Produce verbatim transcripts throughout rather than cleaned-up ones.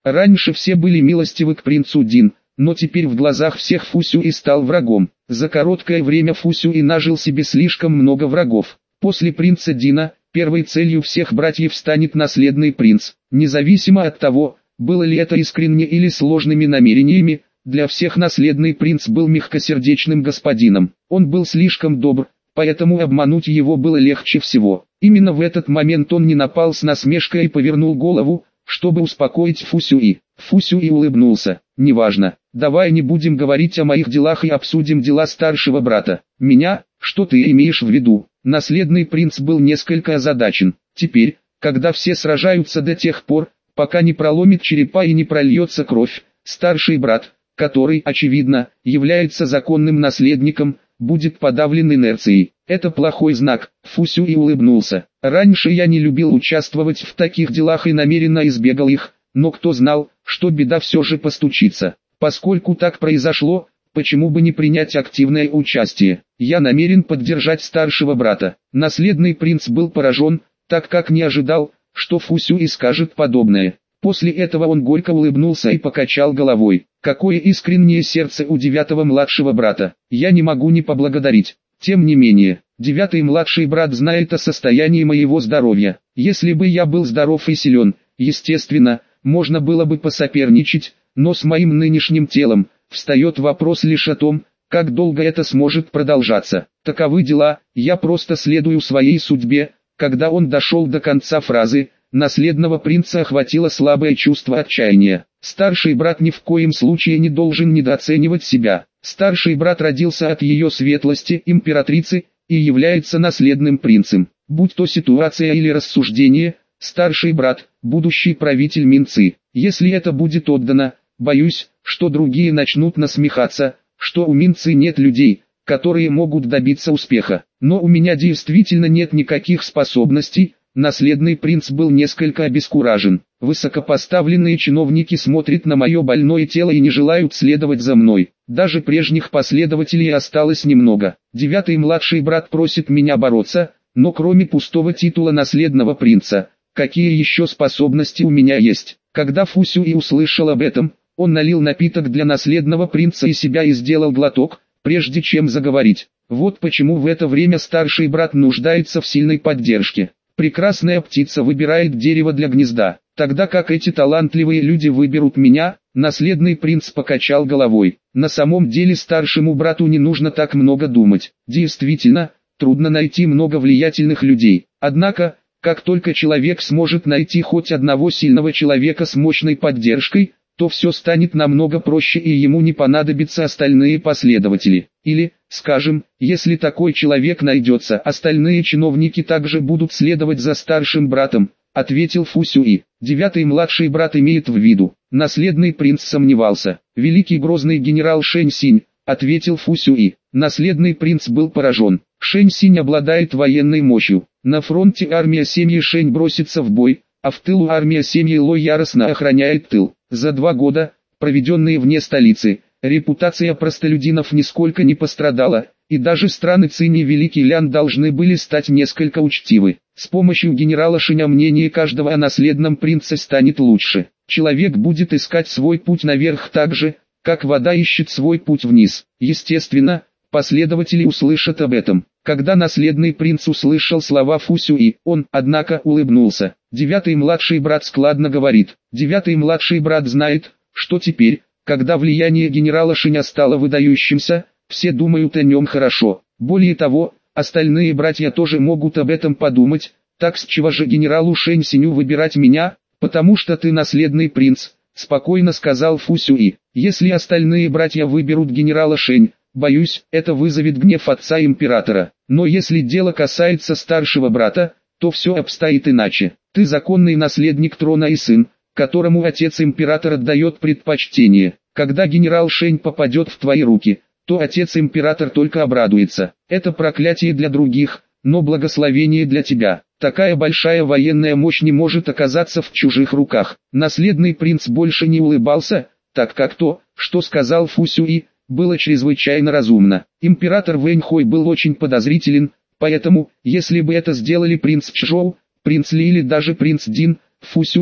Раньше все были милостивы к принцу Дин, но теперь в глазах всех Фу Сюй стал врагом. За короткое время Фу Сюй нажил себе слишком много врагов. После принца Дина, первой целью всех братьев станет наследный принц. Независимо от того, было ли это искренне или сложными намерениями, для всех наследный принц был мягкосердечным господином. Он был слишком добр, поэтому обмануть его было легче всего. Именно в этот момент он не напал с насмешкой и повернул голову, чтобы успокоить Фу Сюй. Фу Сюй улыбнулся. «Неважно, давай не будем говорить о моих делах и обсудим дела старшего брата. Меня? Что ты имеешь в виду?» Наследный принц был несколько озадачен. Теперь, когда все сражаются до тех пор, пока не проломит черепа и не прольется кровь, старший брат, который, очевидно, является законным наследником, будет подавлен инерцией. Это плохой знак. Фу Сюй улыбнулся. Раньше я не любил участвовать в таких делах и намеренно избегал их, но кто знал, что беда все же постучится. Поскольку так произошло, почему бы не принять активное участие? Я намерен поддержать старшего брата. Наследный принц был поражен, так как не ожидал, что Фу Сюй скажет подобное. После этого он горько улыбнулся и покачал головой. Какое искреннее сердце у девятого младшего брата. Я не могу не поблагодарить. Тем не менее, девятый младший брат знает о состоянии моего здоровья. Если бы я был здоров и силен, естественно, можно было бы посоперничать, но с моим нынешним телом, встает вопрос лишь о том, как долго это сможет продолжаться. Таковы дела, я просто следую своей судьбе. Когда он дошел до конца фразы, наследного принца охватило слабое чувство отчаяния. Старший брат ни в коем случае не должен недооценивать себя. Старший брат родился от ее светлости, императрицы, и является наследным принцем. Будь то ситуация или рассуждение, старший брат, будущий правитель Минцы. Если это будет отдано, боюсь, что другие начнут насмехаться, что у Минцы нет людей, которые могут добиться успеха. Но у меня действительно нет никаких способностей. Наследный принц был несколько обескуражен. Высокопоставленные чиновники смотрят на мое больное тело и не желают следовать за мной. Даже прежних последователей осталось немного. Девятый младший брат просит меня бороться, но кроме пустого титула наследного принца, какие еще способности у меня есть? Когда Фу Сюй услышал об этом, он налил напиток для наследного принца и себя и сделал глоток, прежде чем заговорить. Вот почему в это время старший брат нуждается в сильной поддержке. Прекрасная птица выбирает дерево для гнезда, тогда как эти талантливые люди выберут меня. Наследный принц покачал головой. На самом деле старшему брату не нужно так много думать. Действительно, трудно найти много влиятельных людей. Однако, как только человек сможет найти хоть одного сильного человека с мощной поддержкой, то все станет намного проще и ему не понадобятся остальные последователи. Или, скажем, если такой человек найдется, остальные чиновники также будут следовать за старшим братом, ответил Фу Сюй. Девятый младший брат имеет в виду. Наследный принц сомневался. Великий грозный генерал Шэнь Синь, ответил Фу Сюй. Наследный принц был поражен. Шэнь Синь обладает военной мощью. На фронте армия семьи Шэнь бросится в бой, а в тылу армия семьи Ло яростно охраняет тыл. За два года, проведенные вне столицы, репутация простолюдинов нисколько не пострадала, и даже страны Цинь и Великий Лян должны были стать несколько учтивы. С помощью генерала Шэня мнение каждого о наследном принце станет лучше. Человек будет искать свой путь наверх так же, как вода ищет свой путь вниз. Естественно, последователи услышат об этом. Когда наследный принц услышал слова Фу Сюй, он, однако, улыбнулся. Девятый младший брат складно говорит. Девятый младший брат знает, что теперь, когда влияние генерала Шэня стало выдающимся, все думают о нем хорошо. Более того, остальные братья тоже могут об этом подумать. Так с чего же генералу Шэнь Синю выбирать меня? Потому что ты наследный принц, спокойно сказал Фу Сюй. Если остальные братья выберут генерала Шэнь, боюсь, это вызовет гнев отца императора. Но если дело касается старшего брата, то все обстоит иначе. Ты законный наследник трона и сын, которому отец император отдает предпочтение. Когда генерал Шэнь попадет в твои руки, то отец император только обрадуется. Это проклятие для других, но благословение для тебя. Такая большая военная мощь не может оказаться в чужих руках. Наследный принц больше не улыбался, так как то, что сказал Фу Сюй, было чрезвычайно разумно. Император Вэньхой был очень подозрителен, поэтому, если бы это сделали принц Чжоу, принц Ли или даже принц Дин, Фу Сюй,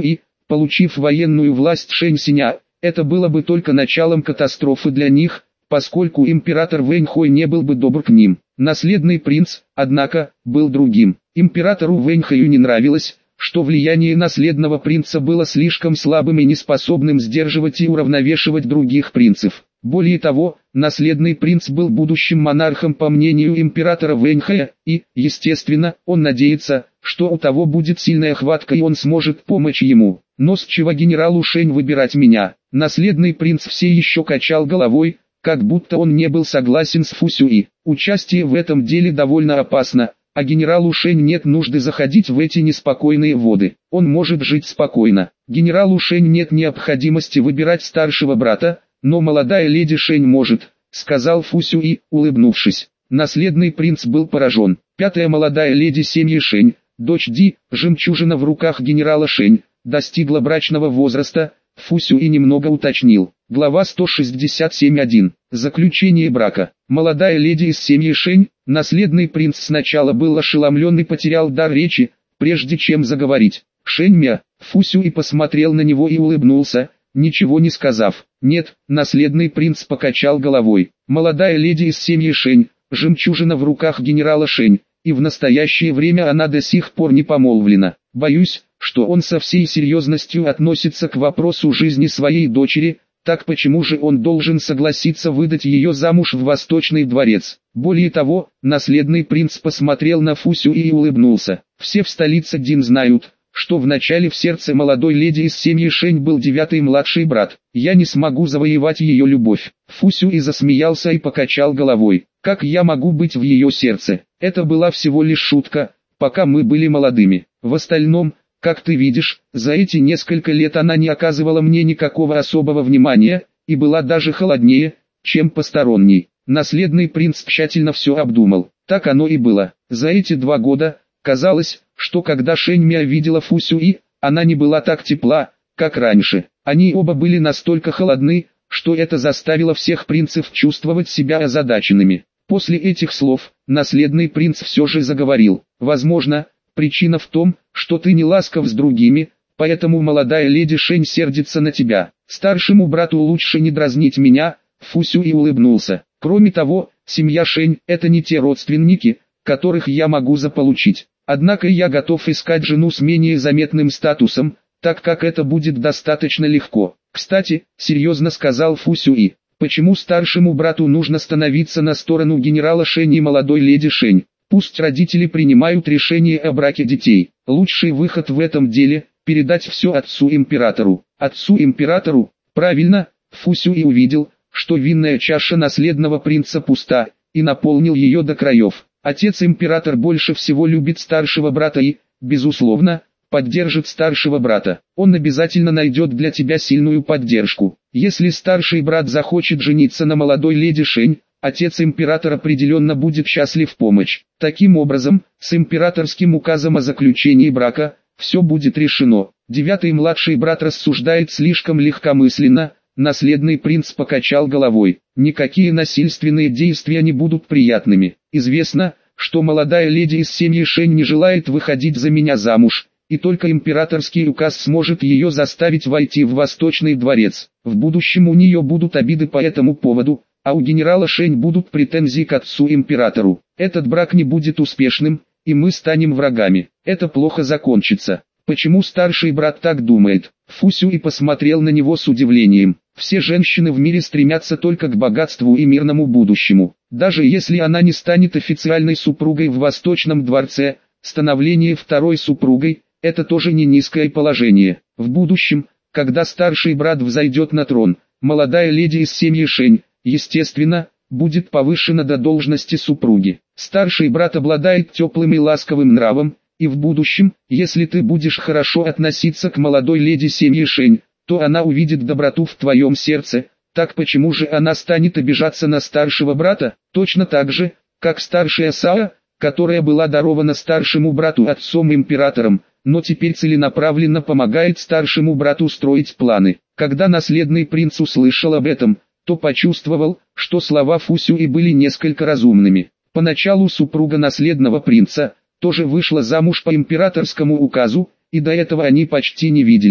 Получив военную власть Шэнь Синя, это было бы только началом катастрофы для них, поскольку император Вэньхой не был бы добр к ним. Наследный принц, однако, был другим. Императору Вэньхою не нравилось, что влияние наследного принца было слишком слабым и неспособным сдерживать и уравновешивать других принцев. Более того, наследный принц был будущим монархом по мнению императора Вэньхая, и, естественно, он надеется, что у того будет сильная хватка и он сможет помочь ему. Но с чего генералу Шэнь выбирать меня? Наследный принц все еще качал головой, как будто он не был согласен с Фусюи. Участие в этом деле довольно опасно, а генералу Шэнь нет нужды заходить в эти неспокойные воды. Он может жить спокойно. Генералу Шэнь нет необходимости выбирать старшего брата, но молодая леди Шэнь может, сказал Фусюи, улыбнувшись. Наследный принц был поражен. Пятая молодая леди семьи Шэнь, дочь Ди, жемчужина в руках генерала Шэнь, достигла брачного возраста. Фусюи немного уточнил. Глава сто шестьдесят семь один. Заключение брака. Молодая леди из семьи Шэнь, наследный принц сначала был ошеломлен и потерял дар речи, прежде чем заговорить. Шэньмя, Фусюи посмотрел на него и улыбнулся, ничего не сказав. Нет, наследный принц покачал головой. Молодая леди из семьи Шэнь, жемчужина в руках генерала Шэнь, и в настоящее время она до сих пор не помолвлена. Боюсь, что он со всей серьезностью относится к вопросу жизни своей дочери, так почему же он должен согласиться выдать ее замуж в Восточный дворец? Более того, наследный принц посмотрел на Фусюи и улыбнулся. Все в столице Дин знают, что вначале в сердце молодой леди из семьи Шэнь был девятый младший брат. Я не смогу завоевать ее любовь. Фусюи засмеялся и покачал головой. Как я могу быть в ее сердце? Это была всего лишь шутка, пока мы были молодыми. В остальном, как ты видишь, за эти несколько лет она не оказывала мне никакого особого внимания, и была даже холоднее, чем посторонний. Наследный принц тщательно все обдумал. Так оно и было. За эти два года, казалось, что когда Шэньмя видела Фусюи, она не была так тепла, как раньше. Они оба были настолько холодны, что это заставило всех принцев чувствовать себя озадаченными. После этих слов, наследный принц все же заговорил. Возможно, причина в том, что ты не ласков с другими, поэтому молодая леди Шэнь сердится на тебя. Старшему брату лучше не дразнить меня, Фусюи улыбнулся. Кроме того, семья Шэнь – это не те родственники, которых я могу заполучить. Однако я готов искать жену с менее заметным статусом, так как это будет достаточно легко. Кстати, серьезно сказал Фусюи, почему старшему брату нужно становиться на сторону генерала Шэнь и молодой леди Шэнь? Пусть родители принимают решение о браке детей. Лучший выход в этом деле – передать все отцу-императору. Отцу-императору? Правильно, Фусюи увидел, что винная чаша наследного принца пуста, и наполнил ее до краев. Отец-император больше всего любит старшего брата и, безусловно, поддержит старшего брата. Он обязательно найдет для тебя сильную поддержку. Если старший брат захочет жениться на молодой леди Шэнь, отец-император определенно будет счастлив помочь. Таким образом, с императорским указом о заключении брака, все будет решено. Девятый младший брат рассуждает слишком легкомысленно, наследный принц покачал головой. Никакие насильственные действия не будут приятными. Известно, что молодая леди из семьи Шэнь не желает выходить за меня замуж, и только императорский указ сможет ее заставить войти в Восточный дворец. В будущем у нее будут обиды по этому поводу, а у генерала Шэнь будут претензии к отцу-императору. Этот брак не будет успешным, и мы станем врагами. Это плохо закончится. Почему старший брат так думает? Фусюи посмотрел на него с удивлением. Все женщины в мире стремятся только к богатству и мирному будущему. Даже если она не станет официальной супругой в Восточном дворце, становление второй супругой – это тоже не низкое положение. В будущем, когда старший брат взойдет на трон, молодая леди из семьи Шэнь, естественно, будет повышена до должности супруги. Старший брат обладает теплым и ласковым нравом, и в будущем, если ты будешь хорошо относиться к молодой леди семьи Шэнь, то она увидит доброту в твоем сердце. Так почему же она станет обижаться на старшего брата? Точно так же, как старшая Сао, которая была дарована старшему брату отцом-императором, но теперь целенаправленно помогает старшему брату строить планы. Когда наследный принц услышал об этом, то почувствовал, что слова Фусюи были несколько разумными. Поначалу супруга наследного принца тоже вышла замуж по императорскому указу, и до этого они почти не виделись.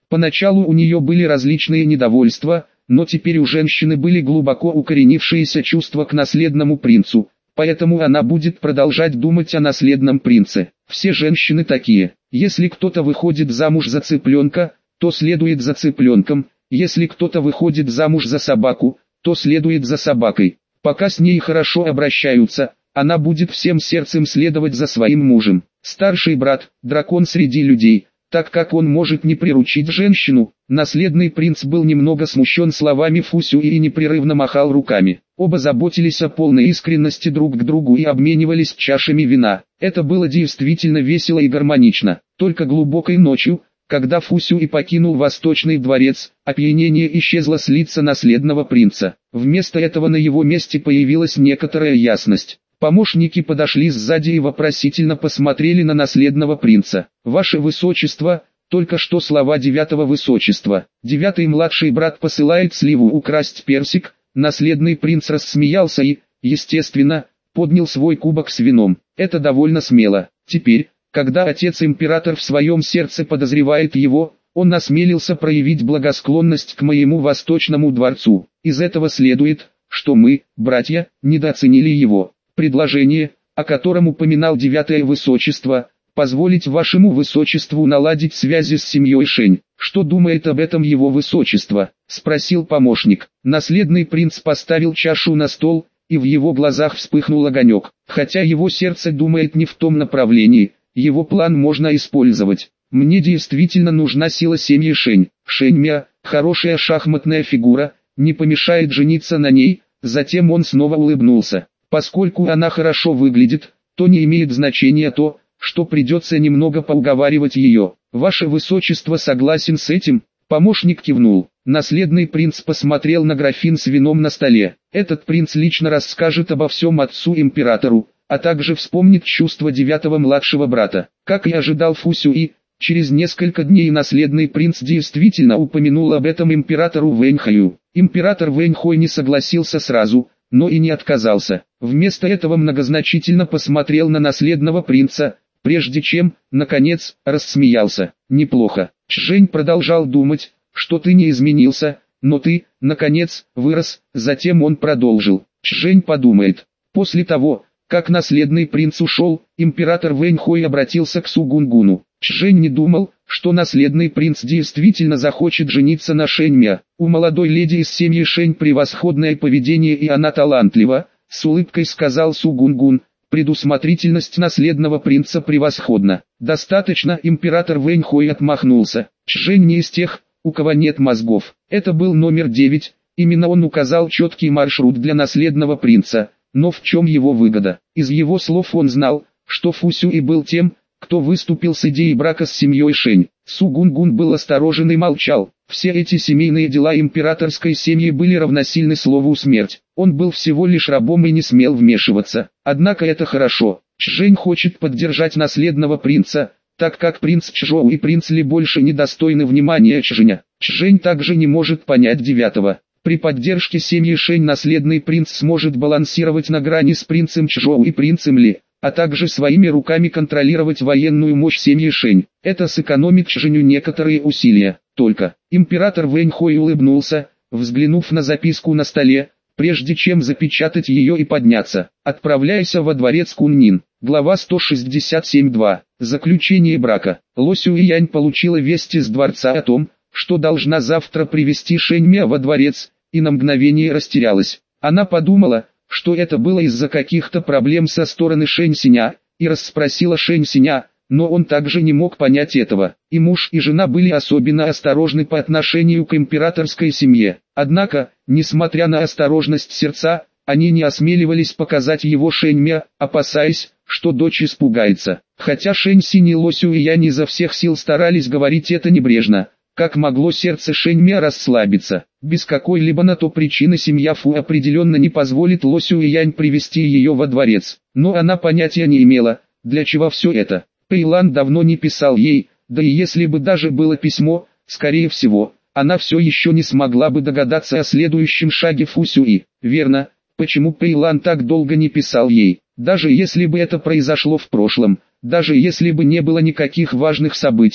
Поначалу у нее были различные недовольства, но теперь у женщины были глубоко укоренившиеся чувства к наследному принцу, поэтому она будет продолжать думать о наследном принце. Все женщины такие. Если кто-то выходит замуж за цыпленка, то следует за цыпленком, если кто-то выходит замуж за собаку, то следует за собакой. Пока с ней хорошо обращаются, она будет всем сердцем следовать за своим мужем. Старший брат – дракон среди людей, так как он может не приручить женщину. Наследный принц был немного смущен словами Фусю и непрерывно махал руками. Оба заботились о полной искренности друг к другу и обменивались чашами вина. Это было действительно весело и гармонично. Только глубокой ночью, когда Фусю и покинул Восточный дворец, опьянение исчезло с лица наследного принца. Вместо этого на его месте появилась некоторая ясность. Помощники подошли сзади и вопросительно посмотрели на наследного принца. «Ваше высочество», только что слова девятого высочества. Девятый младший брат посылает Сливу украсть персик. Наследный принц рассмеялся и, естественно, поднял свой кубок с вином. Это довольно смело. Теперь, когда отец-император в своем сердце подозревает его, он осмелился проявить благосклонность к моему Восточному дворцу. Из этого следует, что мы, братья, недооценили его. Предложение, о котором упоминал девятое высочество, позволить вашему высочеству наладить связи с семьей Шэнь. Что думает об этом его высочество? Спросил помощник. Наследный принц поставил чашу на стол, и в его глазах вспыхнул огонек. Хотя его сердце думает не в том направлении, его план можно использовать. Мне действительно нужна сила семьи Шэнь. Шэньмя, хорошая шахматная фигура, не помешает жениться на ней. Затем он снова улыбнулся. Поскольку она хорошо выглядит, то не имеет значения то, что придется немного поуговаривать ее. Ваше высочество согласен с этим? Помощник кивнул. Наследный принц посмотрел на графин с вином на столе. Этот принц лично расскажет обо всем отцу-императору, а также вспомнит чувства девятого младшего брата. Как и ожидал Фусюи, через несколько дней наследный принц действительно упомянул об этом императору Вэньхаю. Император Вэньхой не согласился сразу, но и не отказался. Вместо этого многозначительно посмотрел на наследного принца, прежде чем, наконец, рассмеялся. Неплохо. Чжэнь продолжал думать, что ты не изменился, но ты, наконец, вырос. Затем он продолжил. Чжэнь подумает. После того, как наследный принц ушел, император Вэньхой обратился к Сугунгуну. Чжэнь не думал, что наследный принц действительно захочет жениться на Шэньмя. У молодой леди из семьи Шэнь превосходное поведение и она талантлива, с улыбкой сказал Сугунгун. Предусмотрительность наследного принца превосходна. Достаточно, император Вэньхой отмахнулся. Чжэнь не из тех, у кого нет мозгов. Это был номер девять, именно он указал четкий маршрут для наследного принца. Но в чем его выгода? Из его слов он знал, что Фусюи был тем, кто выступил с идеей брака с семьей Шэнь. Сугунгун был осторожен и молчал. Все эти семейные дела императорской семьи были равносильны слову «смерть». Он был всего лишь рабом и не смел вмешиваться. Однако это хорошо. Чжэнь хочет поддержать наследного принца, так как принц Чжоу и принц Ли больше недостойны внимания Чжэня. Чжэнь также не может понять девятого. При поддержке семьи Шэнь наследный принц сможет балансировать на грани с принцем Чжоу и принцем Ли, а также своими руками контролировать военную мощь семьи Шэнь. Это сэкономит Чжэню некоторые усилия. Только император Вэньхой улыбнулся, взглянув на записку на столе, прежде чем запечатать ее и подняться. Отправляйся во дворец Куннин. Глава сто шестьдесят семь два. Заключение брака. Ло Сюэянь получила весть из дворца о том, что должна завтра привести Шэньмя во дворец, и на мгновение растерялась. Она подумала, что это было из-за каких-то проблем со стороны Шэнь Синя, и расспросила Шэнь Синя, но он также не мог понять этого. И муж, и жена были особенно осторожны по отношению к императорской семье. Однако, несмотря на осторожность сердца, они не осмеливались показать его Шэньмя, опасаясь, что дочь испугается. Хотя Шэнь Синь и Ло Сюэянь изо всех сил старались говорить это небрежно, как могло сердце Шэньмя расслабиться. Без какой-либо на то причины семья Фу определенно не позволит Ло Сюэянь привести ее во дворец. Но она понятия не имела, для чего все это. Пэйлан давно не писал ей, да и если бы даже было письмо, скорее всего, она все еще не смогла бы догадаться о следующем шаге Фусюи. Верно, почему Пэйлан так долго не писал ей? Даже если бы это произошло в прошлом, даже если бы не было никаких важных событий,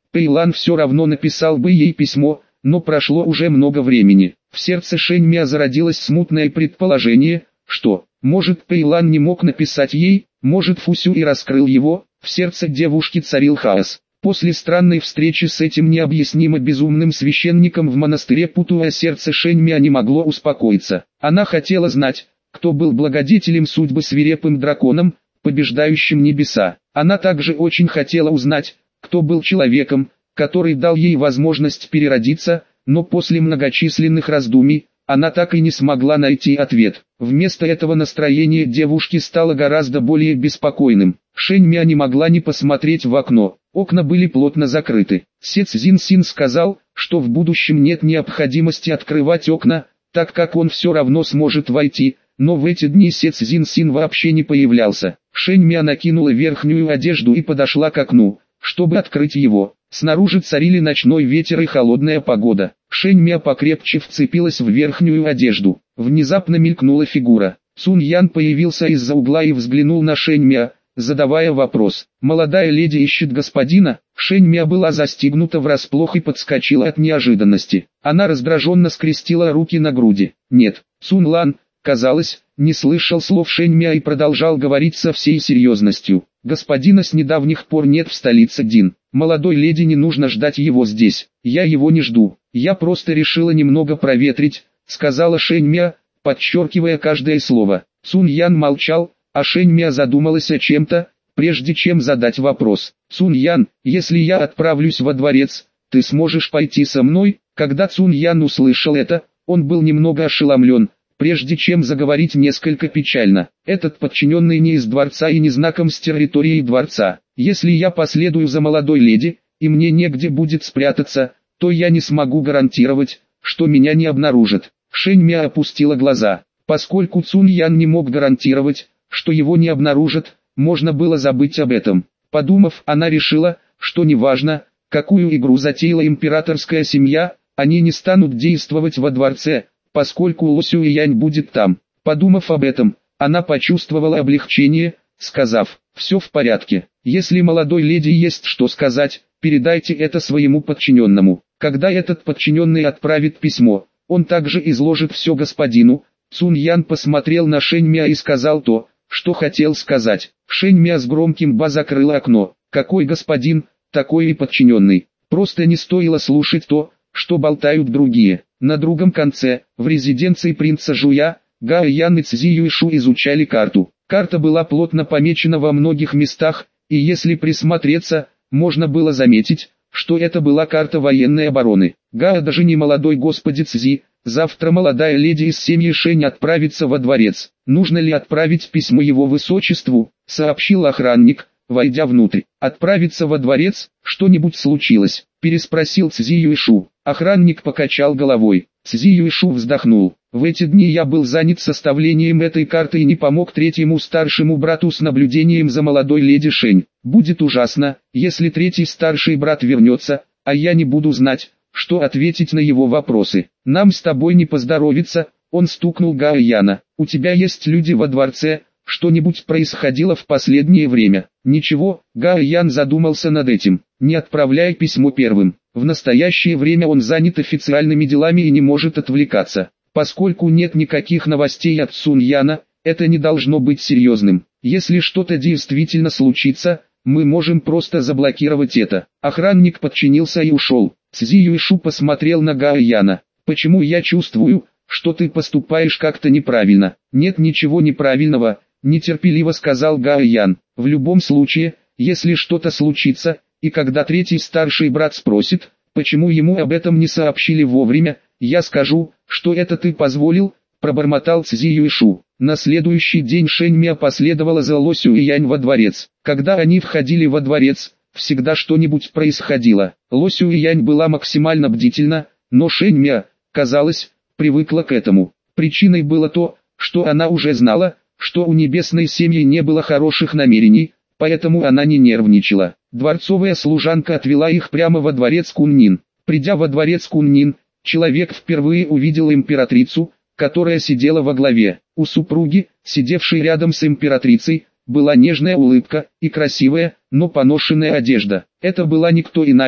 Пэйлан все равно написал бы ей письмо, но прошло уже много времени. В сердце Шэньмя зародилось смутное предположение, что, может, Пэйлан не мог написать ей, может, Фусю и раскрыл его. В сердце девушки царил хаос. После странной встречи с этим необъяснимо безумным священником в монастыре Путуа сердце Шэньмя не могло успокоиться. Она хотела знать, кто был благодетелем судьбы свирепым драконом, побеждающим небеса. Она также очень хотела узнать, кто был человеком, который дал ей возможность переродиться, но после многочисленных раздумий, она так и не смогла найти ответ. Вместо этого настроение девушки стало гораздо более беспокойным. Шэньмя не могла не посмотреть в окно. Окна были плотно закрыты. Се Цзиньсин сказал, что в будущем нет необходимости открывать окна, так как он все равно сможет войти, но в эти дни Се Цзиньсин вообще не появлялся. Шэньмя накинула верхнюю одежду и подошла к окну, чтобы открыть его. Снаружи царили ночной ветер и холодная погода. Шэньмя покрепче вцепилась в верхнюю одежду. Внезапно мелькнула фигура. Цунь Ян появился из-за угла и взглянул на Шэньмя, задавая вопрос. «Молодая леди ищет господина?» Шэньмя была застигнута врасплох и подскочила от неожиданности. Она раздраженно скрестила руки на груди. «Нет». Цунь Лан, казалось, не слышал слов Шэньмя и продолжал говорить со всей серьезностью. «Господина с недавних пор нет в столице Дин. Молодой леди не нужно ждать его здесь. Я его не жду. Я просто решила немного проветрить», — сказала Шэньмя, подчеркивая каждое слово. Цунь Ян молчал, а Шэньмя задумалась о чем-то, прежде чем задать вопрос. «Цунь Ян, если я отправлюсь во дворец, ты сможешь пойти со мной?» Когда Цунь Ян услышал это, он был немного ошеломлен, прежде чем заговорить несколько печально. «Этот подчиненный не из дворца и не знаком с территорией дворца. Если я последую за молодой леди, и мне негде будет спрятаться, то я не смогу гарантировать, что меня не обнаружат». Шэньмя опустила глаза. Поскольку Цунь Ян не мог гарантировать, что его не обнаружат, можно было забыть об этом. Подумав, она решила, что неважно, какую игру затеяла императорская семья, они не станут действовать во дворце, поскольку Ло Сюэянь будет там. Подумав об этом, она почувствовала облегчение, сказав: «Все в порядке. Если молодой леди есть что сказать, передайте это своему подчиненному. Когда этот подчиненный отправит письмо, он также изложит все господину». Цунь Ян посмотрел на Шэньмя и сказал то, что хотел сказать. Шэньмя с громким ба закрыла окно. «Какой господин, такой и подчиненный. Просто не стоило слушать то, что болтают другие». На другом конце, в резиденции принца Жуя, Гао Ян и Цзи Юйшу изучали карту. Карта была плотно помечена во многих местах, и если присмотреться, можно было заметить, что это была карта военной обороны. «Гао, даже не молодой господи Цзи, завтра молодая леди из семьи Шэнь отправится во дворец. Нужно ли отправить письмо его высочеству?» — сообщил охранник, войдя внутрь. «Отправиться во дворец? Что-нибудь случилось?» — переспросил Цзи Юйшу. Охранник покачал головой. Цзи Юйшу вздохнул. «В эти дни я был занят составлением этой карты и не помог третьему старшему брату с наблюдением за молодой леди Шэнь. Будет ужасно, если третий старший брат вернется, а я не буду знать, что ответить на его вопросы. Нам с тобой не поздоровится». Он стукнул Гао Яна. «У тебя есть люди во дворце? Что-нибудь происходило в последнее время?» «Ничего», Гао Ян задумался над этим. «Не отправляй письмо первым. В настоящее время он занят официальными делами и не может отвлекаться. Поскольку нет никаких новостей от Цунь Яна, это не должно быть серьезным. Если что-то действительно случится, мы можем просто заблокировать это». Охранник подчинился и ушел. Цзи Юйшу посмотрел на Гао Яна. «Почему я чувствую, что ты поступаешь как-то неправильно?» «Нет ничего неправильного», нетерпеливо сказал Гао Ян. «В любом случае, если что-то случится, и когда третий старший брат спросит, почему ему об этом не сообщили вовремя, я скажу, что это ты позволил», пробормотал Цзи Юйшу. На следующий день Шэньмя последовала за Ло Сюэянь во дворец. Когда они входили во дворец, всегда что-нибудь происходило. Ло Сюэянь была максимально бдительна, но Шэньмя, казалось, привыкла к этому. Причиной было то, что она уже знала, что у небесной семьи не было хороших намерений, поэтому она не нервничала. Дворцовая служанка отвела их прямо во дворец Куннин. Придя во дворец Куннин, человек впервые увидел императрицу, которая сидела во главе. У супруги, сидевшей рядом с императрицей, была нежная улыбка и красивая, но поношенная одежда. Это была никто иная,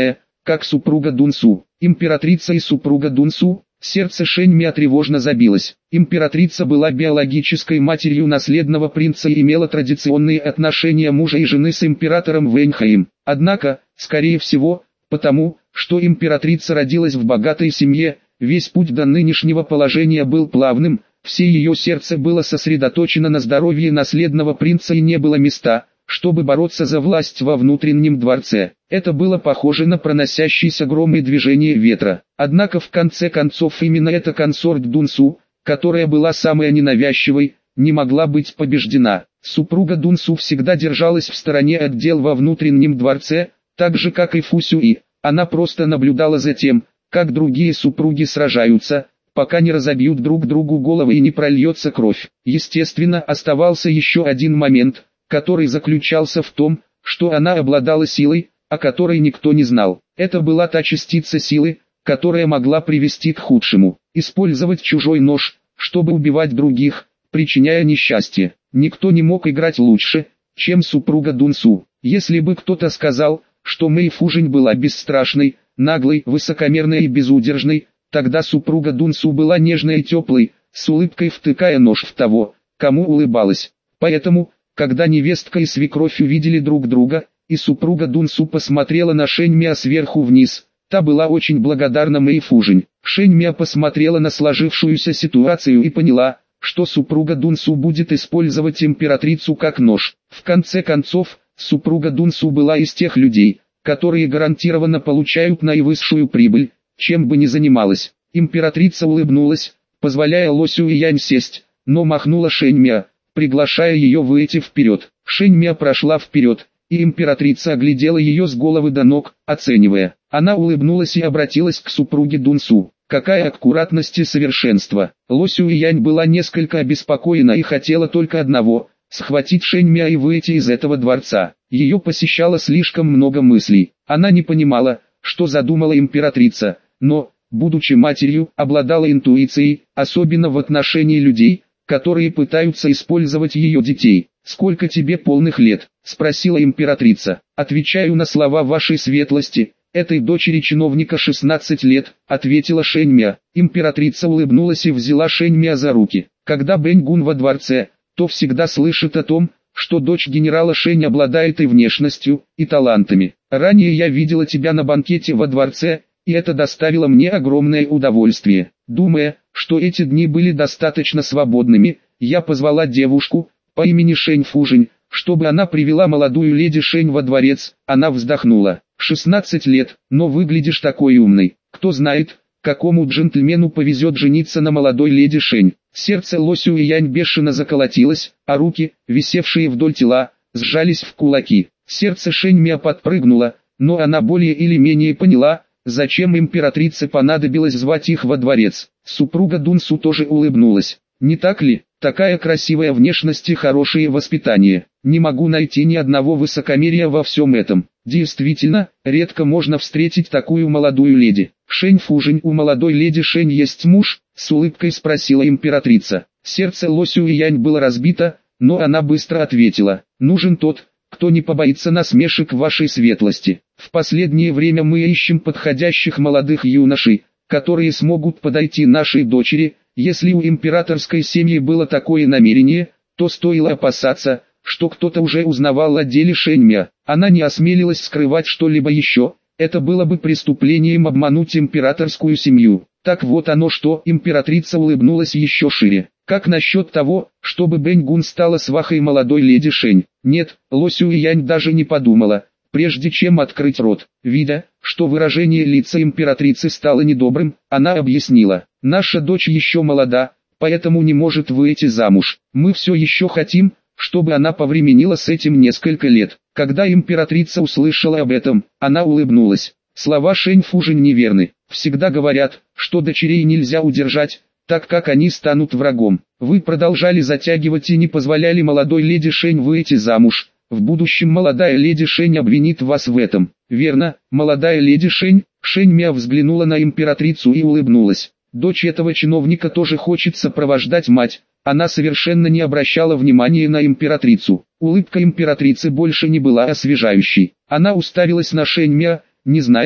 как супруга Дунсу. Императрица и супруга Дунсу. Сердце Шэньмя тревожно забилось. Императрица была биологической матерью наследного принца и имела традиционные отношения мужа и жены с императором Вэньхаем. Однако, скорее всего, потому, что императрица родилась в богатой семье, весь путь до нынешнего положения был плавным, все ее сердце было сосредоточено на здоровье наследного принца и не было места, чтобы бороться за власть во внутреннем дворце. Это было похоже на проносящийся гром и движение ветра. Однако в конце концов именно эта консорт Дунсу, которая была самой ненавязчивой, не могла быть побеждена. Супруга Дунсу всегда держалась в стороне от дел во внутреннем дворце, так же как и Фусюи. Она просто наблюдала за тем, как другие супруги сражаются, пока не разобьют друг другу головы и не прольется кровь. Естественно, оставался еще один момент, который заключался в том, что она обладала силой, о которой никто не знал. Это была та частица силы, которая могла привести к худшему. Использовать чужой нож, чтобы убивать других, причиняя несчастье. Никто не мог играть лучше, чем супруга Дунсу. Если бы кто-то сказал, что Мэй Фужинь была бесстрашной, наглой, высокомерной и безудержной, тогда супруга Дунсу была нежной и теплой, с улыбкой втыкая нож в того, кому улыбалась. Поэтому, когда невестка и свекровь увидели друг друга, и супруга Дунсу посмотрела на Шэньмя сверху вниз, та была очень благодарна Мэй Фужинь. Шэньмя посмотрела на сложившуюся ситуацию и поняла, что супруга Дунсу будет использовать императрицу как нож. В конце концов, супруга Дунсу была из тех людей, которые гарантированно получают наивысшую прибыль, чем бы ни занималась. Императрица улыбнулась, позволяя Лосю и Янь сесть, но махнула Шэньмя, приглашая ее выйти вперед. Шэньмя прошла вперед, и императрица оглядела ее с головы до ног, оценивая. Она улыбнулась и обратилась к супруге Дунсу. Какая аккуратность и совершенство. Лосю и Янь была несколько обеспокоена и хотела только одного – схватить Шэньмя и выйти из этого дворца. Ее посещало слишком много мыслей. Она не понимала, что задумала императрица, но, будучи матерью, обладала интуицией, особенно в отношении людей, которые пытаются использовать ее детей. «Сколько тебе полных лет?» – спросила императрица. «Отвечаю на слова вашей светлости. Этой дочери чиновника шестнадцать лет», – ответила Шэньмя. Императрица улыбнулась и взяла Шэньмя за руки. Когда Бэньгун во дворце, то всегда слышит о том, что дочь генерала Шэнь обладает и внешностью, и талантами. Ранее я видела тебя на банкете во дворце, и это доставило мне огромное удовольствие. Думая, что эти дни были достаточно свободными, я позвала девушку, по имени Шэнь Фужинь, чтобы она привела молодую леди Шэнь во дворец. Она вздохнула. шестнадцать лет, но выглядишь такой умной. Кто знает, какому джентльмену повезет жениться на молодой леди Шэнь. Сердце Лосю и Янь бешено заколотилось, а руки, висевшие вдоль тела, сжались в кулаки. Сердце Шэньмя подпрыгнуло, но она более или менее поняла, зачем императрице понадобилось звать их во дворец. Супруга Дунсу тоже улыбнулась. Не так ли? Такая красивая внешность и хорошее воспитание. Не могу найти ни одного высокомерия во всем этом. Действительно, редко можно встретить такую молодую леди. Шэнь Фужинь, у молодой леди Шэнь есть муж? С улыбкой спросила императрица. Сердце Лосю и Янь было разбито, но она быстро ответила. Нужен тот, кто не побоится насмешек вашей светлости. В последнее время мы ищем подходящих молодых юношей, которые смогут подойти нашей дочери. Если у императорской семьи было такое намерение, то стоило опасаться, что кто-то уже узнавал о деле Шэньмя. Она не осмелилась скрывать что-либо еще, это было бы преступлением обмануть императорскую семью. Так вот оно что, императрица улыбнулась еще шире. Как насчет того, чтобы Бэньгун стала свахой молодой леди Шэнь? Нет, Лосю и Янь даже не подумала, прежде чем открыть рот. Видя, что выражение лица императрицы стало недобрым, она объяснила. Наша дочь еще молода, поэтому не может выйти замуж. Мы все еще хотим, чтобы она повременила с этим несколько лет. Когда императрица услышала об этом, она улыбнулась. Слова Шэнь Фужинь неверны. Всегда говорят, что дочерей нельзя удержать, так как они станут врагом. Вы продолжали затягивать и не позволяли молодой леди Шэнь выйти замуж. В будущем молодая леди Шэнь обвинит вас в этом. Верно, молодая леди Шэнь? Шэньмя взглянула на императрицу и улыбнулась. Дочь этого чиновника тоже хочет сопровождать мать. Она совершенно не обращала внимания на императрицу. Улыбка императрицы больше не была освежающей. Она уставилась на Шэньмя, не зная,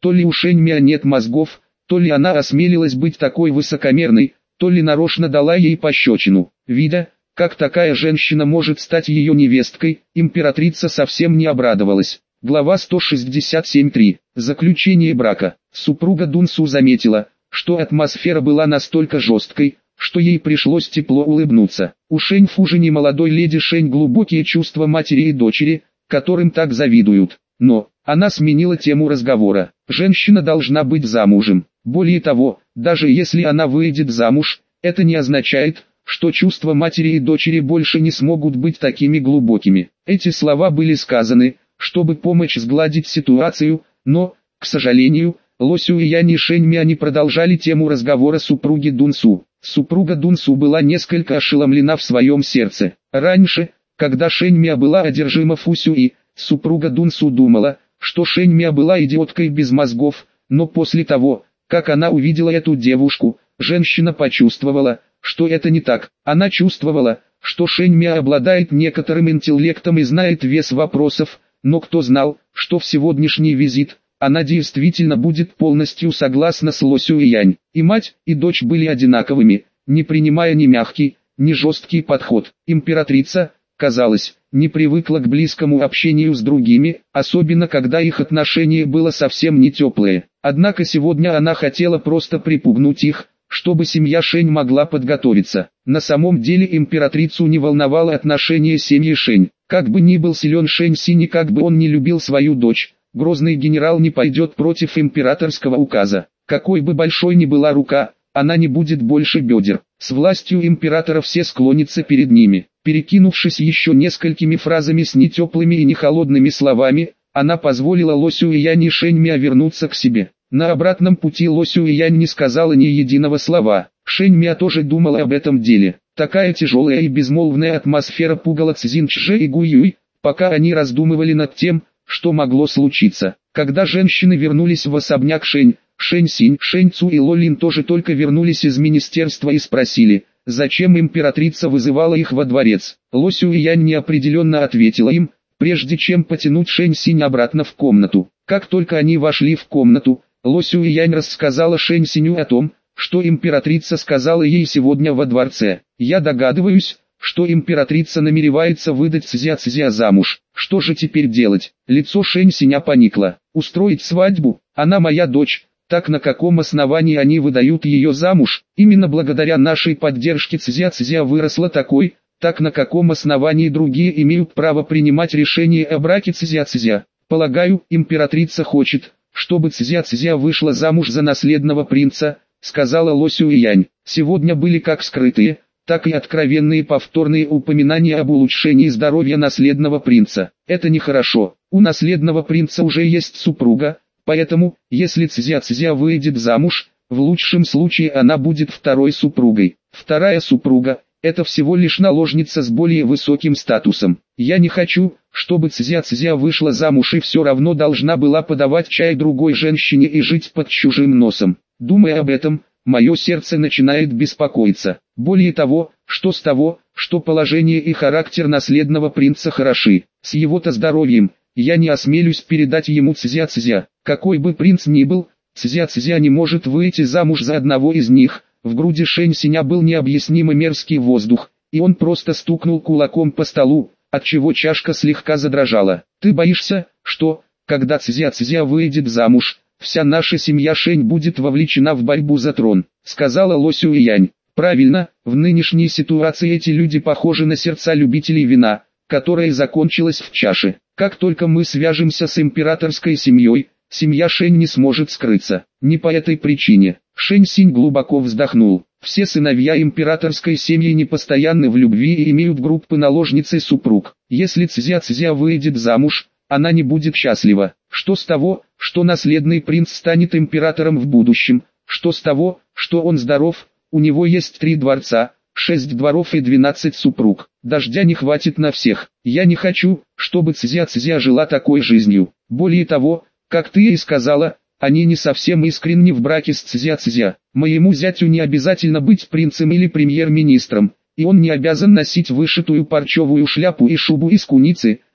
То ли у Шэньмя нет мозгов, то ли она осмелилась быть такой высокомерной, то ли нарочно дала ей пощечину. Видя, как такая женщина может стать ее невесткой, императрица совсем не обрадовалась. Глава сто шестьдесят семь точка три. Заключение брака. Супруга Дунсу заметила, что атмосфера была настолько жесткой, что ей пришлось тепло улыбнуться. У Шэнь Фужини молодой леди Шэнь глубокие чувства матери и дочери, которым так завидуют. Но, она сменила тему разговора. Женщина должна быть замужем. Более того, даже если она выйдет замуж, это не означает, что чувства матери и дочери больше не смогут быть такими глубокими. Эти слова были сказаны, чтобы помочь сгладить ситуацию, но, к сожалению, Ло Сюэянь и Шэнь Миань продолжали тему разговора супруги Дунсу. Супруга Дунсу была несколько ошеломлена в своем сердце. Раньше, когда Шэнь Миа была одержима Фу Сюи, супруга Дунсу думала, что Шэнь Миа была идиоткой без мозгов, но после того, как она увидела эту девушку, женщина почувствовала, что это не так. Она чувствовала, что Шэнь Миа обладает некоторым интеллектом и знает вес вопросов, но кто знал, что в сегодняшний визит она действительно будет полностью согласна с Ло Сюэянь. И мать, и дочь были одинаковыми, не принимая ни мягкий, ни жесткий подход. Императрица, казалось, не привыкла к близкому общению с другими, особенно когда их отношение было совсем не теплое. Однако сегодня она хотела просто припугнуть их, чтобы семья Шэнь могла подготовиться. На самом деле императрицу не волновало отношение семьи Шэнь. Как бы ни был силен Шэнь Синь и как бы он не любил свою дочь, грозный генерал не пойдет против императорского указа. Какой бы большой ни была рука, она не будет больше бедер. С властью императора все склонятся перед ними. Перекинувшись еще несколькими фразами с не теплыми и не холодными словами, она позволила Ло Сюэянь и Шэнь Миа вернуться к себе. На обратном пути Ло Сюэянь не сказала ни единого слова. Шэнь Миа тоже думала об этом деле. Такая тяжелая и безмолвная атмосфера пугала Цзин Чжэ и Гу Юй, пока они раздумывали над тем, что могло случиться. Когда женщины вернулись в особняк Шэнь, Шэнь Синь, Шэнь Цу и Ло Лин тоже только вернулись из министерства и спросили, зачем императрица вызывала их во дворец. Ло Сюэянь неопределенно ответила им, прежде чем потянуть Шэнь Синь обратно в комнату. Как только они вошли в комнату, Ло Сюэянь рассказала Шэнь Синю о том, что императрица сказала ей сегодня во дворце. «Я догадываюсь, что императрица намеревается выдать Цзя Цзя замуж. Что же теперь делать?» Лицо Шэнь Синя поникло. «Устроить свадьбу? Она моя дочь. Так на каком основании они выдают ее замуж? Именно благодаря нашей поддержке Цзя Цзя выросла такой, так на каком основании другие имеют право принимать решение о браке Цзя Цзя? Полагаю, императрица хочет, чтобы Цзя Цзя вышла замуж за наследного принца», сказала Ло Сюэянь. Сегодня были как скрытые, так и откровенные повторные упоминания об улучшении здоровья наследного принца. Это нехорошо. У наследного принца уже есть супруга, поэтому, если Цзя Цзя выйдет замуж, в лучшем случае она будет второй супругой. Вторая супруга – это всего лишь наложница с более высоким статусом. Я не хочу, чтобы Цзя Цзя вышла замуж и все равно должна была подавать чай другой женщине и жить под чужим носом. Думая об этом, мое сердце начинает беспокоиться. Более того, что с того, что положение и характер наследного принца хороши, с его-то здоровьем, я не осмелюсь передать ему Цзя Цзя. Какой бы принц ни был, Цзя Цзя не может выйти замуж за одного из них. В груди Шэнь Синя был необъяснимо мерзкий воздух, и он просто стукнул кулаком по столу, отчего чашка слегка задрожала. «Ты боишься, что, когда Цзя Цзя выйдет замуж, вся наша семья Шэнь будет вовлечена в борьбу за трон», сказала Ло Сюэянь. «Правильно, в нынешней ситуации эти люди похожи на сердца любителей вина, которое закончилось в чаше. Как только мы свяжемся с императорской семьей, семья Шэнь не сможет скрыться. Не по этой причине». Шэнь Синь глубоко вздохнул. Все сыновья императорской семьи непостоянны в любви и имеют группы наложниц и супруг. Если Цзя Цзя выйдет замуж, она не будет счастлива. Что с того, что наследный принц станет императором в будущем? Что с того, что он здоров? У него есть три дворца, шесть дворов и двенадцать супруг. Дождя не хватит на всех. Я не хочу, чтобы Цзя Цзя жила такой жизнью. Более того, как ты и сказала, они не совсем искренни в браке с Цзя Цзя. Моему зятю не обязательно быть принцем или премьер-министром, и он не обязан носить вышитую парчевую шляпу и шубу из куницы,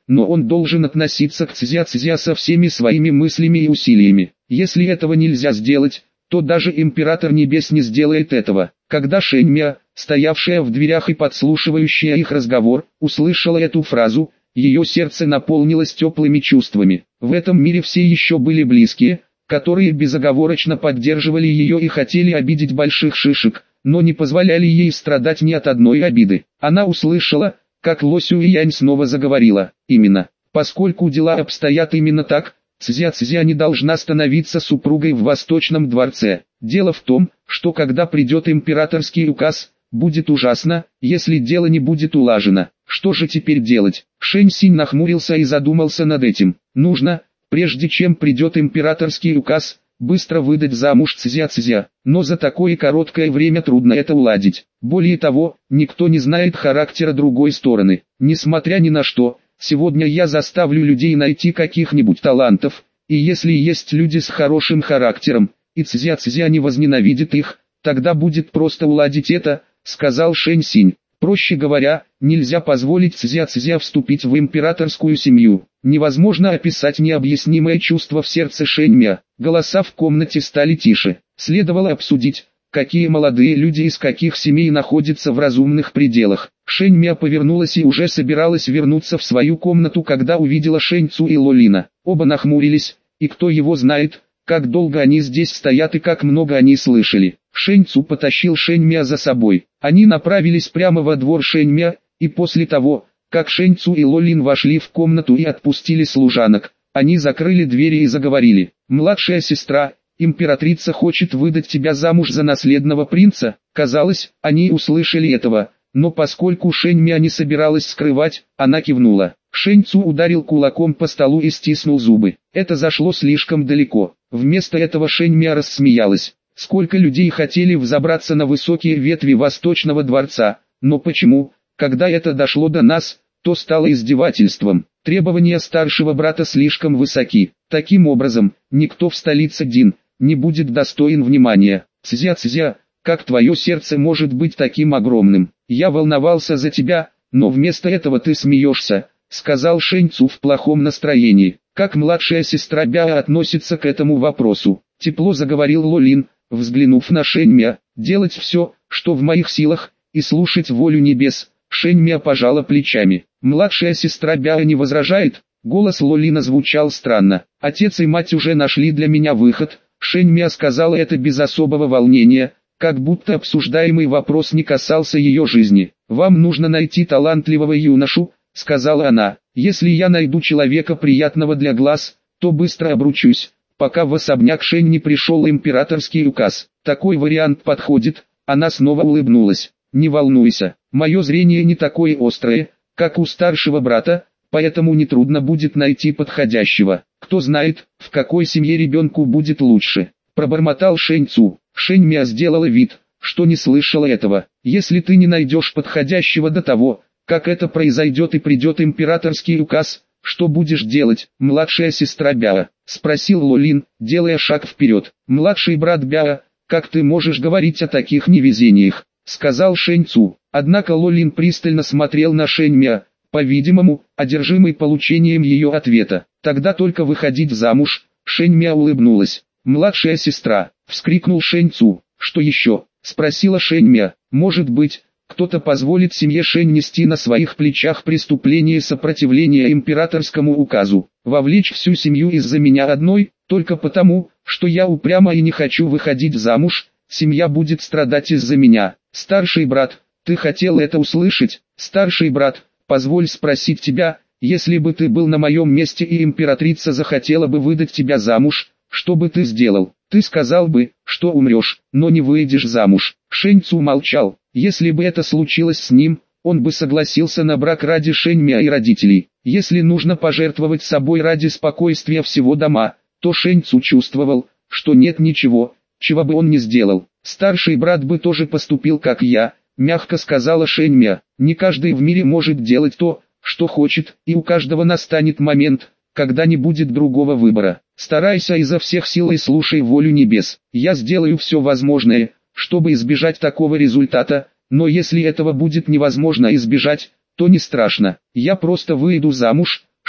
но он должен относиться к Цзя-Цзя со всеми своими мыслями и усилиями. Если этого нельзя сделать, то даже Император Небес не сделает этого. Когда Шэньмя, стоявшая в дверях и подслушивающая их разговор, услышала эту фразу, ее сердце наполнилось теплыми чувствами. В этом мире все еще были близкие, которые безоговорочно поддерживали ее и хотели обидеть больших шишек, но не позволяли ей страдать ни от одной обиды. Она услышала, как Ло Сюэянь снова заговорила. Именно, поскольку дела обстоят именно так, Цзя-Цзя не должна становиться супругой в Восточном дворце. Дело в том, что когда придет императорский указ, будет ужасно, если дело не будет улажено. Что же теперь делать? Шэнь Синь нахмурился и задумался над этим. Нужно, прежде чем придет императорский указ, быстро выдать замуж Цзя-Цзя. Но за такое короткое время трудно это уладить. Более того, никто не знает характера другой стороны. Несмотря ни на что, сегодня я заставлю людей найти каких-нибудь талантов, и если есть люди с хорошим характером, и Цзя-Цзя не возненавидит их, тогда будет просто уладить это, сказал Шэнь Синь. Проще говоря, нельзя позволить Цзя-Цзя вступить в императорскую семью. Невозможно описать необъяснимое чувство в сердце Шэньмя. Голоса в комнате стали тише. Следовало обсудить, какие молодые люди из каких семей находятся в разумных пределах. Шэньмя повернулась и уже собиралась вернуться в свою комнату, когда увидела Шэнь Цу и Лолина. Оба нахмурились, и кто его знает, как долго они здесь стоят и как много они слышали. Шэнь Цу потащил Шэньмя за собой. Они направились прямо во двор Шэньмя, и после того, как Шэнь Цу и Лолин вошли в комнату и отпустили служанок, они закрыли двери и заговорили. «Младшая сестра, императрица хочет выдать тебя замуж за наследного принца». Казалось, они услышали этого, но поскольку Шэньмя не собиралась скрывать, она кивнула. Шэнь Цу ударил кулаком по столу и стиснул зубы. Это зашло слишком далеко. Вместо этого Шэньмя рассмеялась. Сколько людей хотели взобраться на высокие ветви Восточного дворца, но почему, когда это дошло до нас, то стало издевательством. Требования старшего брата слишком высоки. Таким образом, никто в столице Дин не будет достоин внимания. Цзя-Цзя, как твое сердце может быть таким огромным? Я волновался за тебя, но вместо этого ты смеешься, сказал Шэнь Цу в плохом настроении. Как младшая сестра Бяо относится к этому вопросу? Тепло заговорил Лолин, взглянув на Шэньмя. Делать все, что в моих силах, и слушать волю небес. Шэньмя пожала плечами. Младшая сестра Бяо не возражает? Голос Лолина звучал странно. Отец и мать уже нашли для меня выход. Шэньмя сказала это без особого волнения, как будто обсуждаемый вопрос не касался ее жизни. «Вам нужно найти талантливого юношу», — сказала она. «Если я найду человека приятного для глаз, то быстро обручусь, пока в особняк Шэнь не пришел императорский указ. Такой вариант подходит». Она снова улыбнулась. «Не волнуйся, мое зрение не такое острое, как у старшего брата, поэтому нетрудно будет найти подходящего. Кто знает, в какой семье ребенку будет лучше», — пробормотал Шэнь Цу. Шэньмя сделала вид, что не слышала этого. «Если ты не найдешь подходящего до того, как это произойдет и придет императорский указ, что будешь делать, младшая сестра Бяо?» — спросил Лолин, делая шаг вперед. «Младший брат Бяо, как ты можешь говорить о таких невезениях?» — сказал Шэнь Цу. Однако Лолин пристально смотрел на Шэньмя, по-видимому, одержимый получением ее ответа. «Тогда только выходить замуж», — Шэньмя улыбнулась. «Младшая сестра», — вскрикнул Шэнь Цу. «Что еще?» — спросила Шэньмя. «Может быть, кто-то позволит семье Шэнь нести на своих плечах преступление сопротивления императорскому указу, вовлечь всю семью из-за меня одной, только потому, что я упряма и не хочу выходить замуж, семья будет страдать из-за меня. Старший брат, ты хотел это услышать? Старший брат, позволь спросить тебя, если бы ты был на моем месте и императрица захотела бы выдать тебя замуж, что бы ты сделал? Ты сказал бы, что умрешь, но не выйдешь замуж». Шэнь Цу молчал. Если бы это случилось с ним, он бы согласился на брак ради Шэньмя и родителей. Если нужно пожертвовать собой ради спокойствия всего дома, то Шэнь Цу чувствовал, что нет ничего, чего бы он не сделал. «Старший брат бы тоже поступил как я», — мягко сказала Шэньмя. «Не каждый в мире может делать то, что хочет, и у каждого настанет момент, когда не будет другого выбора. Старайся изо всех сил и слушай волю небес. Я сделаю все возможное, чтобы избежать такого результата, но если этого будет невозможно избежать, то не страшно. Я просто выйду замуж,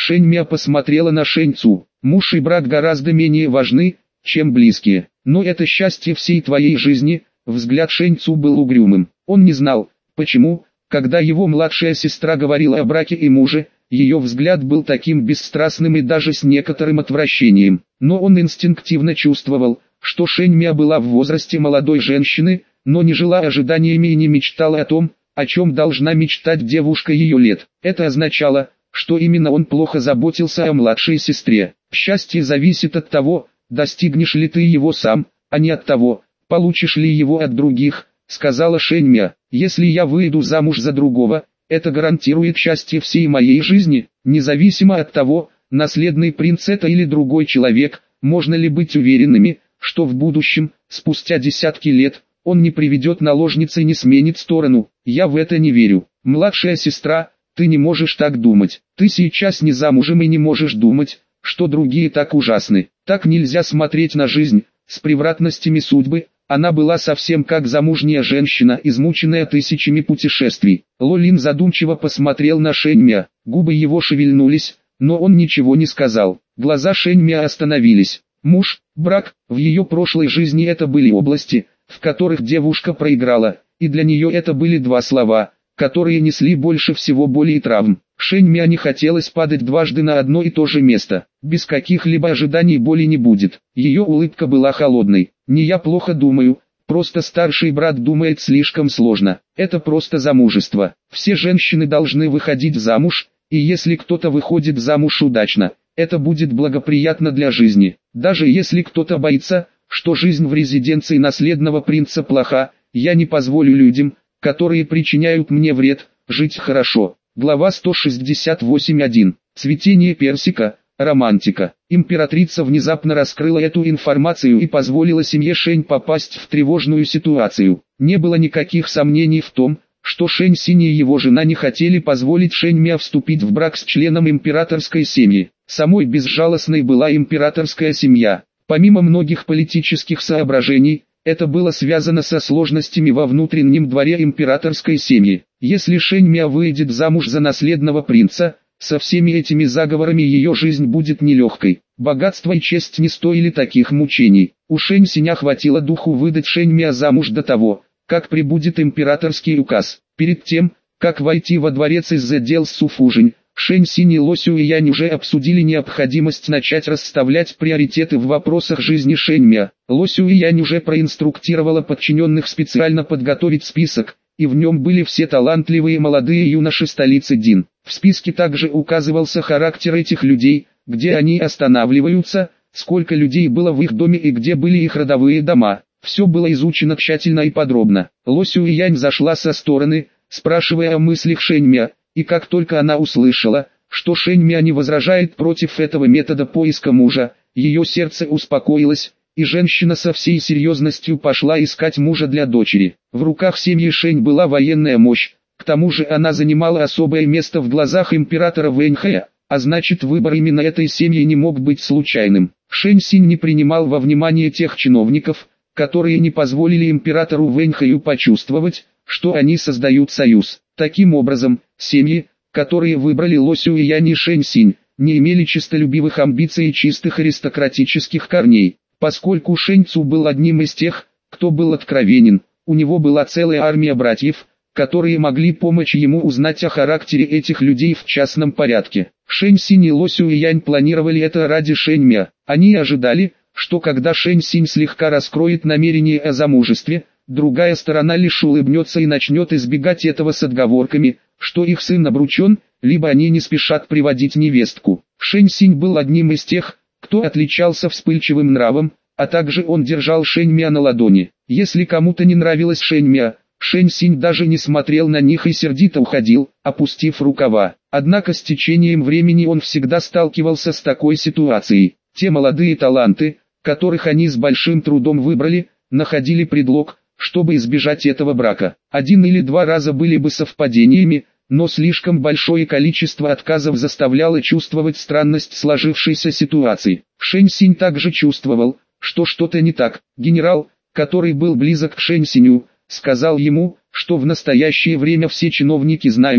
Шэнь Мя посмотрела на Шэнь Цу. Муж и брак гораздо менее важны, чем близкие. Но это счастье всей твоей жизни. Взгляд Шэнь Цу был угрюмым. Он не знал, почему, когда его младшая сестра говорила о браке и муже, ее взгляд был таким бесстрастным и даже с некоторым отвращением. Но он инстинктивно чувствовал, что Шэнь Мя была в возрасте молодой женщины, но не жила ожиданиями и не мечтала о том, о чем должна мечтать девушка ее лет. Это означало, что именно он плохо заботился о младшей сестре. Счастье зависит от того, достигнешь ли ты его сам, а не от того, получишь ли его от других, сказала Шэнь Мя. Если я выйду замуж за другого, это гарантирует счастье всей моей жизни, независимо от того, наследный принц это или другой человек. Можно ли быть уверенными, что в будущем, спустя десятки лет, он не приведет наложниц и не сменит сторону? Я в это не верю. Младшая сестра, ты не можешь так думать. Ты сейчас не замужем и не можешь думать, что другие так ужасны. Так нельзя смотреть на жизнь, с превратностями судьбы. Она была совсем как замужняя женщина, измученная тысячами путешествий. Лолин задумчиво посмотрел на Шэнь Мя. Губы его шевельнулись, но он ничего не сказал. Глаза Шэнь Мя остановились. Муж, брак, в ее прошлой жизни это были области, в которых девушка проиграла, и для нее это были два слова, которые несли больше всего боли и травм. Шэнь Мя не хотелось падать дважды на одно и то же место. Без каких-либо ожиданий боли не будет. Ее улыбка была холодной. Не я плохо думаю, просто старший брат думает слишком сложно. Это просто замужество. Все женщины должны выходить замуж, и если кто-то выходит замуж удачно, это будет благоприятно для жизни. Даже если кто-то боится, что жизнь в резиденции наследного принца плоха, я не позволю людям, которые причиняют мне вред, жить хорошо. Глава сто шестьдесят восемь точка один. Цветение персика. Романтика. Императрица внезапно раскрыла эту информацию и позволила семье Шэнь попасть в тревожную ситуацию. Не было никаких сомнений в том, что Шэнь Синь и его жена не хотели позволить Шэнь Мя вступить в брак с членом императорской семьи. Самой безжалостной была императорская семья. Помимо многих политических соображений, это было связано со сложностями во внутреннем дворе императорской семьи. Если Шэнь Мя выйдет замуж за наследного принца, со всеми этими заговорами ее жизнь будет нелегкой. Богатство и честь не стоили таких мучений. У Шэнь Синя хватило духу выдать Шэнь Мя замуж до того, как прибудет императорский указ. Перед тем, как войти во дворец из-за дел с Суфужень, Шэнь Синь и Ло Сюэянь уже обсудили необходимость начать расставлять приоритеты в вопросах жизни Шэнь Мя. Ло Сюэянь уже проинструктировала подчиненных специально подготовить список, и в нем были все талантливые молодые юноши столицы Дин. В списке также указывался характер этих людей, где они останавливаются, сколько людей было в их доме и где были их родовые дома. Все было изучено тщательно и подробно. Ло Сюэянь зашла со стороны, спрашивая о мыслях Шэнь Мя, и как только она услышала, что Шэнь Мя не возражает против этого метода поиска мужа, ее сердце успокоилось, и женщина со всей серьезностью пошла искать мужа для дочери. В руках семьи Шэнь была военная мощь, к тому же она занимала особое место в глазах императора Вэньхэя, а значит выбор именно этой семьи не мог быть случайным. Шэнь Синь не принимал во внимание тех чиновников, которые не позволили императору Вэньхэю почувствовать, что они создают союз. Таким образом, семьи, которые выбрали Ло Сюэянь и Шэнь Синь, не имели честолюбивых амбиций и чистых аристократических корней. Поскольку Шэнь Цу был одним из тех, кто был откровенен, у него была целая армия братьев, которые могли помочь ему узнать о характере этих людей в частном порядке. Шэнь Синь и Ло Сюэянь планировали это ради Шэнь Мя. Они ожидали, что когда Шэнь Синь слегка раскроет намерение о замужестве, другая сторона лишь улыбнется и начнет избегать этого с отговорками, что их сын обручен, либо они не спешат приводить невестку. Шэнь Синь был одним из тех, кто отличался вспыльчивым нравом, а также он держал Шэнь Мя на ладони. Если кому-то не нравилась Шэнь Мя, Шэнь Синь даже не смотрел на них и сердито уходил, опустив рукава. Однако с течением времени он всегда сталкивался с такой ситуацией. Те молодые таланты, которых они с большим трудом выбрали, находили предлог, чтобы избежать этого брака. Один или два раза были бы совпадениями, но слишком большое количество отказов заставляло чувствовать странность сложившейся ситуации. Шэнь Синь также чувствовал, что что-то не так. Генерал, который был близок к Шэнь Синю, сказал ему, что в настоящее время все чиновники знают,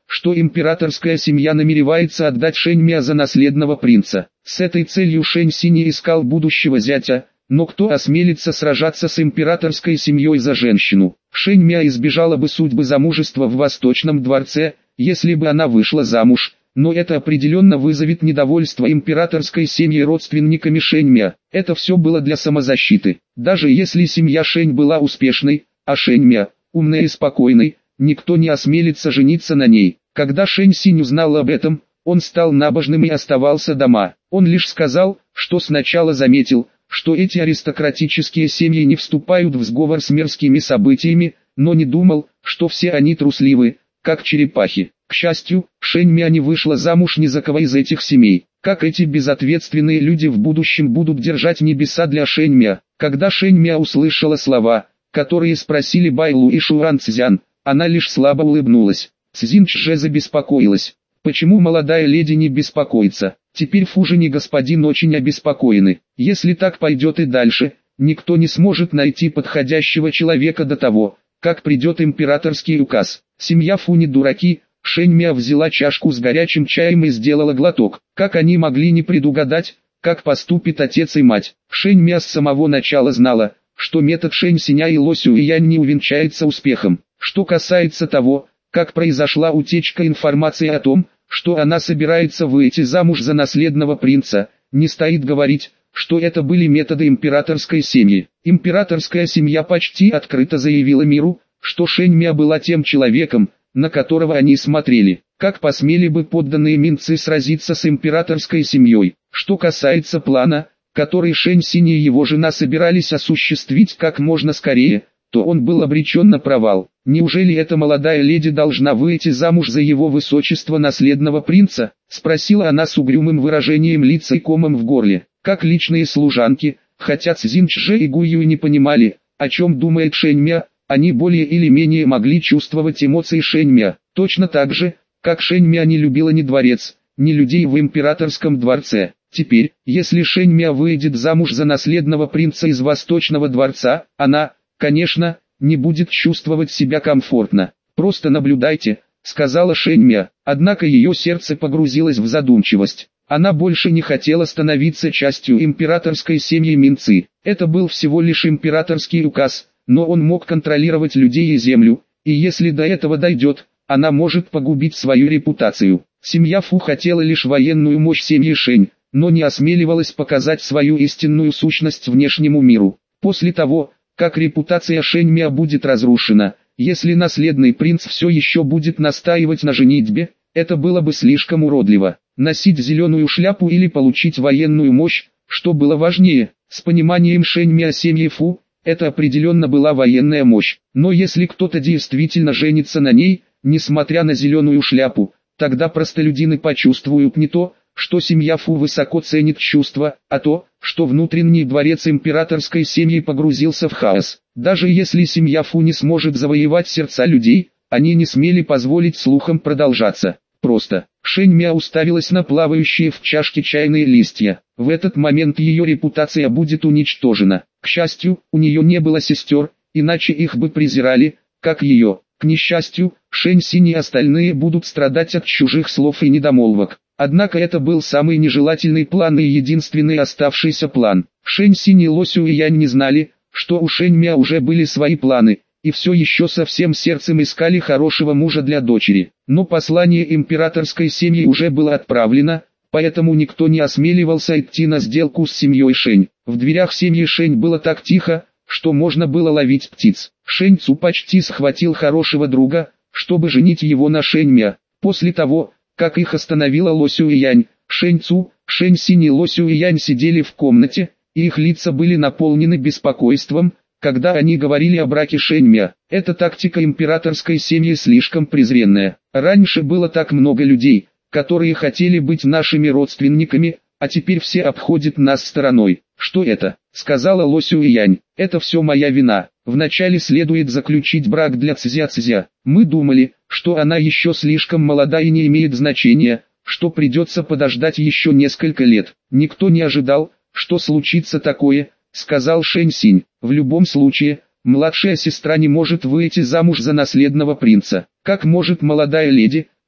что императорская семья намеревается отдать Шэньмя за наследного принца. С этой целью Шэнь Синь искал будущего зятя, но кто осмелится сражаться с императорской семьей за женщину? Шэньмя избежала бы судьбы замужества в Восточном дворце, если бы она вышла замуж, но это определенно вызовет недовольство императорской семьи родственниками Шэньмя. Это все было для самозащиты. Даже если семья Шэнь была успешной, а Шэньмя умной и спокойной, никто не осмелится жениться на ней. Когда Шэнь Синь узнал об этом, он стал набожным и оставался дома. Он лишь сказал, что сначала заметил, что эти аристократические семьи не вступают в сговор с мирскими событиями, но не думал, что все они трусливы, как черепахи. К счастью, Шэньмя не вышла замуж ни за кого из этих семей. Как эти безответственные люди в будущем будут держать небеса для Шэньмя? Когда Шэньмя услышала слова, которые спросили Байлу и Шуан Цзян, она лишь слабо улыбнулась. Цзиньчже забеспокоилась. Почему молодая леди не беспокоится? Теперь Фужин и господин очень обеспокоены. Если так пойдет и дальше, никто не сможет найти подходящего человека до того, как придет императорский указ. Семья Фу не дураки. Шэньмя взяла чашку с горячим чаем и сделала глоток. Как они могли не предугадать, как поступит отец и мать? Шэньмя с самого начала знала, что метод Шэнь Синя и Ло Сюэянь не увенчается успехом. Что касается того, как произошла утечка информации о том, что она собирается выйти замуж за наследного принца, не стоит говорить, что это были методы императорской семьи. Императорская семья почти открыто заявила миру, что Шэньмя была тем человеком, на которого они смотрели. Как посмели бы подданные Минцы сразиться с императорской семьей? Что касается плана, который Шэнь Синь и его жена собирались осуществить как можно скорее, то он был обречен на провал. Неужели эта молодая леди должна выйти замуж за его высочество наследного принца? Спросила она с угрюмым выражением лица и комом в горле. Как личные служанки, хотя Цзиньчже и Гуюй не понимали, о чем думает Шэньмя, они более или менее могли чувствовать эмоции Шэньмя. Точно так же, как Шэньмя не любила ни дворец, ни людей в императорском дворце. Теперь, если Шэньмя выйдет замуж за наследного принца из Восточного дворца, она, конечно, не будет чувствовать себя комфортно. «Просто наблюдайте», — сказала Шэньмя, однако ее сердце погрузилось в задумчивость. Она больше не хотела становиться частью императорской семьи Минцы. Это был всего лишь императорский указ, но он мог контролировать людей и землю, и если до этого дойдет, она может погубить свою репутацию. Семья Фу хотела лишь военную мощь семьи Шэнь, но не осмеливалась показать свою истинную сущность внешнему миру. После того, как репутация Шэньмя будет разрушена, если наследный принц все еще будет настаивать на женитьбе, это было бы слишком уродливо. Носить зеленую шляпу или получить военную мощь, что было важнее? С пониманием Шэньмя семьи Фу, это определенно была военная мощь. Но если кто-то действительно женится на ней, несмотря на зеленую шляпу, тогда простолюдины почувствуют не то, что семья Фу высоко ценит чувства, а то, что внутренний дворец императорской семьи погрузился в хаос. Даже если семья Фу не сможет завоевать сердца людей, они не смели позволить слухам продолжаться. Просто. Шэньмя уставилась на плавающие в чашке чайные листья. В этот момент ее репутация будет уничтожена. К счастью, у нее не было сестер, иначе их бы презирали, как ее. К несчастью, Шэнь Синь и остальные будут страдать от чужих слов и недомолвок. Однако это был самый нежелательный план и единственный оставшийся план. Шэнь Синь и Ло Сюэянь не знали, что у Шэньмя уже были свои планы, и все еще со всем сердцем искали хорошего мужа для дочери. Но послание императорской семьи уже было отправлено, поэтому никто не осмеливался идти на сделку с семьей Шэнь. В дверях семьи Шэнь было так тихо, что можно было ловить птиц. Шэнь Цу почти схватил хорошего друга, чтобы женить его на Шэньмя. После того, как их остановила Ло Сюэянь, Шэнь Цу, Шэнь Синь и Ло Сюэянь сидели в комнате, и их лица были наполнены беспокойством, когда они говорили о браке Шэньмя. Эта тактика императорской семьи слишком презренная. Раньше было так много людей, которые хотели быть нашими родственниками, а теперь все обходят нас стороной. Что это? Сказала Ло Сюэянь. Это все моя вина. Вначале следует заключить брак для Цзя-Цзя. Мы думали, что она еще слишком молода и не имеет значения, что придется подождать еще несколько лет. Никто не ожидал, что случится такое, сказал Шэнь Синь. В любом случае, младшая сестра не может выйти замуж за наследного принца. Как может молодая леди,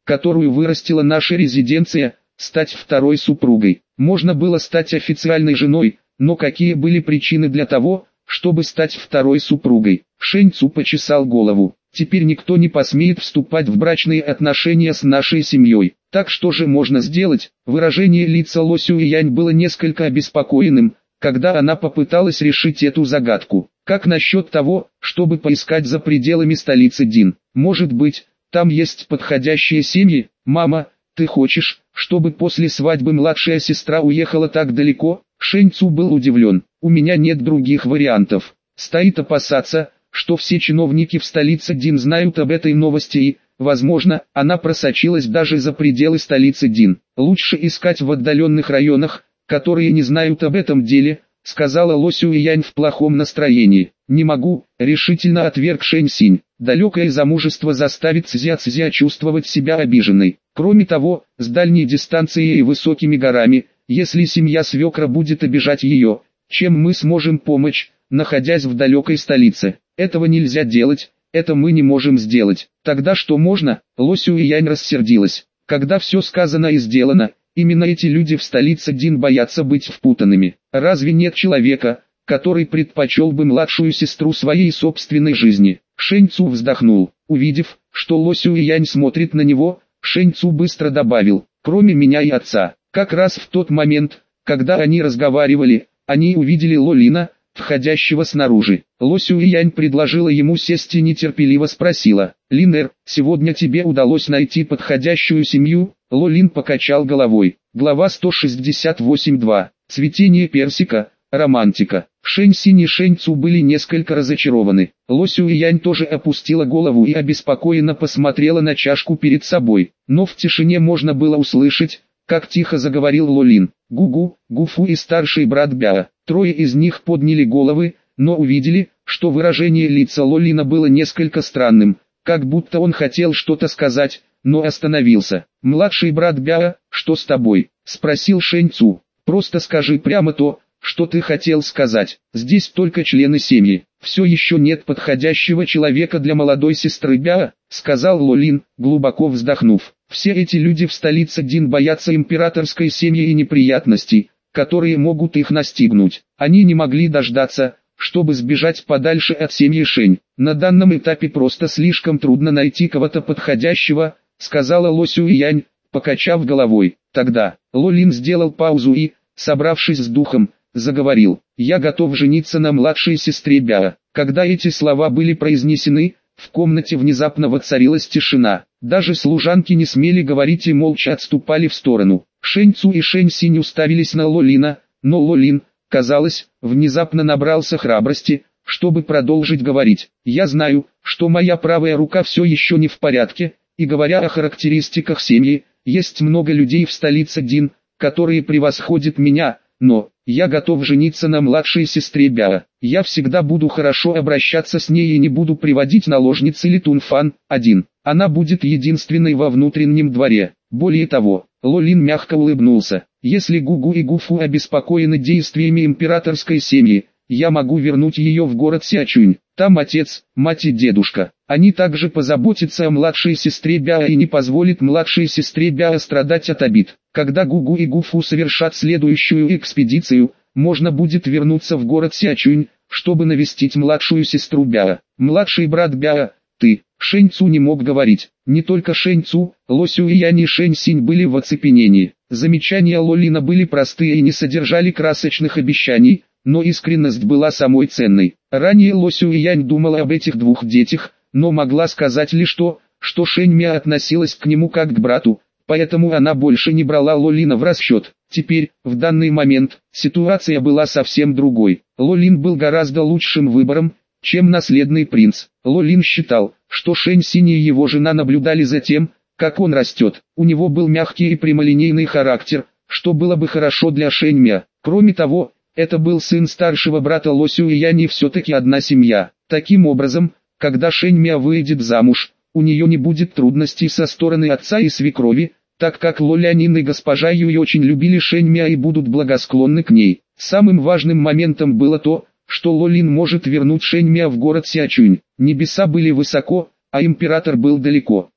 которую вырастила наша резиденция, стать второй супругой. Можно было стать официальной женой, но какие были причины для того, чтобы стать второй супругой? Шэнь Цу почесал голову. Теперь никто не посмеет вступать в брачные отношения с нашей семьей. Так что же можно сделать? Выражение лица Ло Сюэянь было несколько обеспокоенным, когда она попыталась решить эту загадку. Как насчет того, чтобы поискать за пределами столицы Дин? Может быть, там есть подходящие семьи? Мама, ты хочешь, чтобы после свадьбы младшая сестра уехала так далеко? Шэнь Цу был удивлен. У меня нет других вариантов. Стоит опасаться, что все чиновники в столице Дин знают об этой новости и, возможно, она просочилась даже за пределы столицы Дин. Лучше искать в отдаленных районах, которые не знают об этом деле, сказала Ло Сюэянь в плохом настроении. Не могу, решительно отверг Шэнь Синь. Далекое замужество заставит Цзя Цзя чувствовать себя обиженной. Кроме того, с дальней дистанцией и высокими горами, если семья свекра будет обижать ее, чем мы сможем помочь, находясь в далекой столице? Этого нельзя делать, это мы не можем сделать. Тогда что можно? Ло Сюэянь рассердилась. Когда все сказано и сделано, именно эти люди в столице Дин боятся быть впутанными. Разве нет человека, который предпочел бы младшую сестру своей собственной жизни? Шэнь Цу вздохнул. Увидев, что Ло Сюэянь смотрит на него, Шэнь Цу быстро добавил: кроме меня и отца. Как раз в тот момент, когда они разговаривали, они увидели Ло Лина, входящего снаружи. Ло Сюэянь предложила ему сесть и нетерпеливо спросила: «Линер, сегодня тебе удалось найти подходящую семью?» Ло Лин покачал головой. Глава сто шестьдесят восемь два. Цветение персика, романтика. Шэнь Синь и Шэнь Цу были несколько разочарованы. Ло Сюэянь тоже опустила голову и обеспокоенно посмотрела на чашку перед собой. Но в тишине можно было услышать, как тихо заговорил Ло Лин. Гугу, Гуфу и старший брат Бяо. Трое из них подняли головы, но увидели, что выражение лица Ло Лина было несколько странным, как будто он хотел что-то сказать, но остановился. «Младший брат Бяо, что с тобой?» – спросил Шэнь Цу. «Просто скажи прямо то, что ты хотел сказать. Здесь только члены семьи. Все еще нет подходящего человека для молодой сестры Бяо», – сказал Ло Лин, глубоко вздохнув. «Все эти люди в столице Дин боятся императорской семьи и неприятностей, которые могут их настигнуть. Они не могли дождаться, чтобы сбежать подальше от семьи Шэнь. На данном этапе просто слишком трудно найти кого-то подходящего», — сказала Ло Сюэянь, покачав головой. Тогда Ло Лин сделал паузу и, собравшись с духом, заговорил: «Я готов жениться на младшей сестре Бяо». Когда эти слова были произнесены, в комнате внезапно воцарилась тишина. Даже служанки не смели говорить и молча отступали в сторону. Шэнь Цу и Шэнь Синь уставились на Ло Лина, но Ло Лин, казалось, внезапно набрался храбрости, чтобы продолжить говорить. «Я знаю, что моя правая рука все еще не в порядке, и говоря о характеристиках семьи, есть много людей в столице Дин, которые превосходят меня, но я готов жениться на младшей сестре Бяо. Я всегда буду хорошо обращаться с ней и не буду приводить наложниц или Тунфан. Один. Она будет единственной во внутреннем дворе. Более того», Ло Лин мягко улыбнулся, «если Гугу и Гуфу обеспокоены действиями императорской семьи, я могу вернуть ее в город Сячунь. Там отец, мать и дедушка. Они также позаботятся о младшей сестре Бяо и не позволят младшей сестре Бяо страдать от обид. Когда Гугу и Гуфу совершат следующую экспедицию, можно будет вернуться в город Сячунь, чтобы навестить младшую сестру Бяо. Младший брат Бяо, ты». Шэнь Цу не мог говорить. Не только Шэнь Цу, Ло Сюэянь и Шэнь Синь были в оцепенении. Замечания Ло Лина были простые и не содержали красочных обещаний, но искренность была самой ценной. Ранее Ло Сюэянь думала об этих двух детях, но могла сказать лишь то, что Шэнь Мя относилась к нему как к брату, поэтому она больше не брала Ло Лина в расчет. Теперь, в данный момент, ситуация была совсем другой. Ло Лин был гораздо лучшим выбором, чем наследный принц. Ло Лин считал, что Шэнь Синь и его жена наблюдали за тем, как он растет. У него был мягкий и прямолинейный характер, что было бы хорошо для Шэнь Мя. Кроме того, это был сын старшего брата Ло Сюэянь и все-таки одна семья. Таким образом, когда Шэнь Мя выйдет замуж, у нее не будет трудностей со стороны отца и свекрови, так как Ло Лянин и госпожа Юй очень любили Шэнь Мя и будут благосклонны к ней. Самым важным моментом было то, что Ло Лин может вернуть Шэнь Мя в город Сячунь. Небеса были высоко, а император был далеко.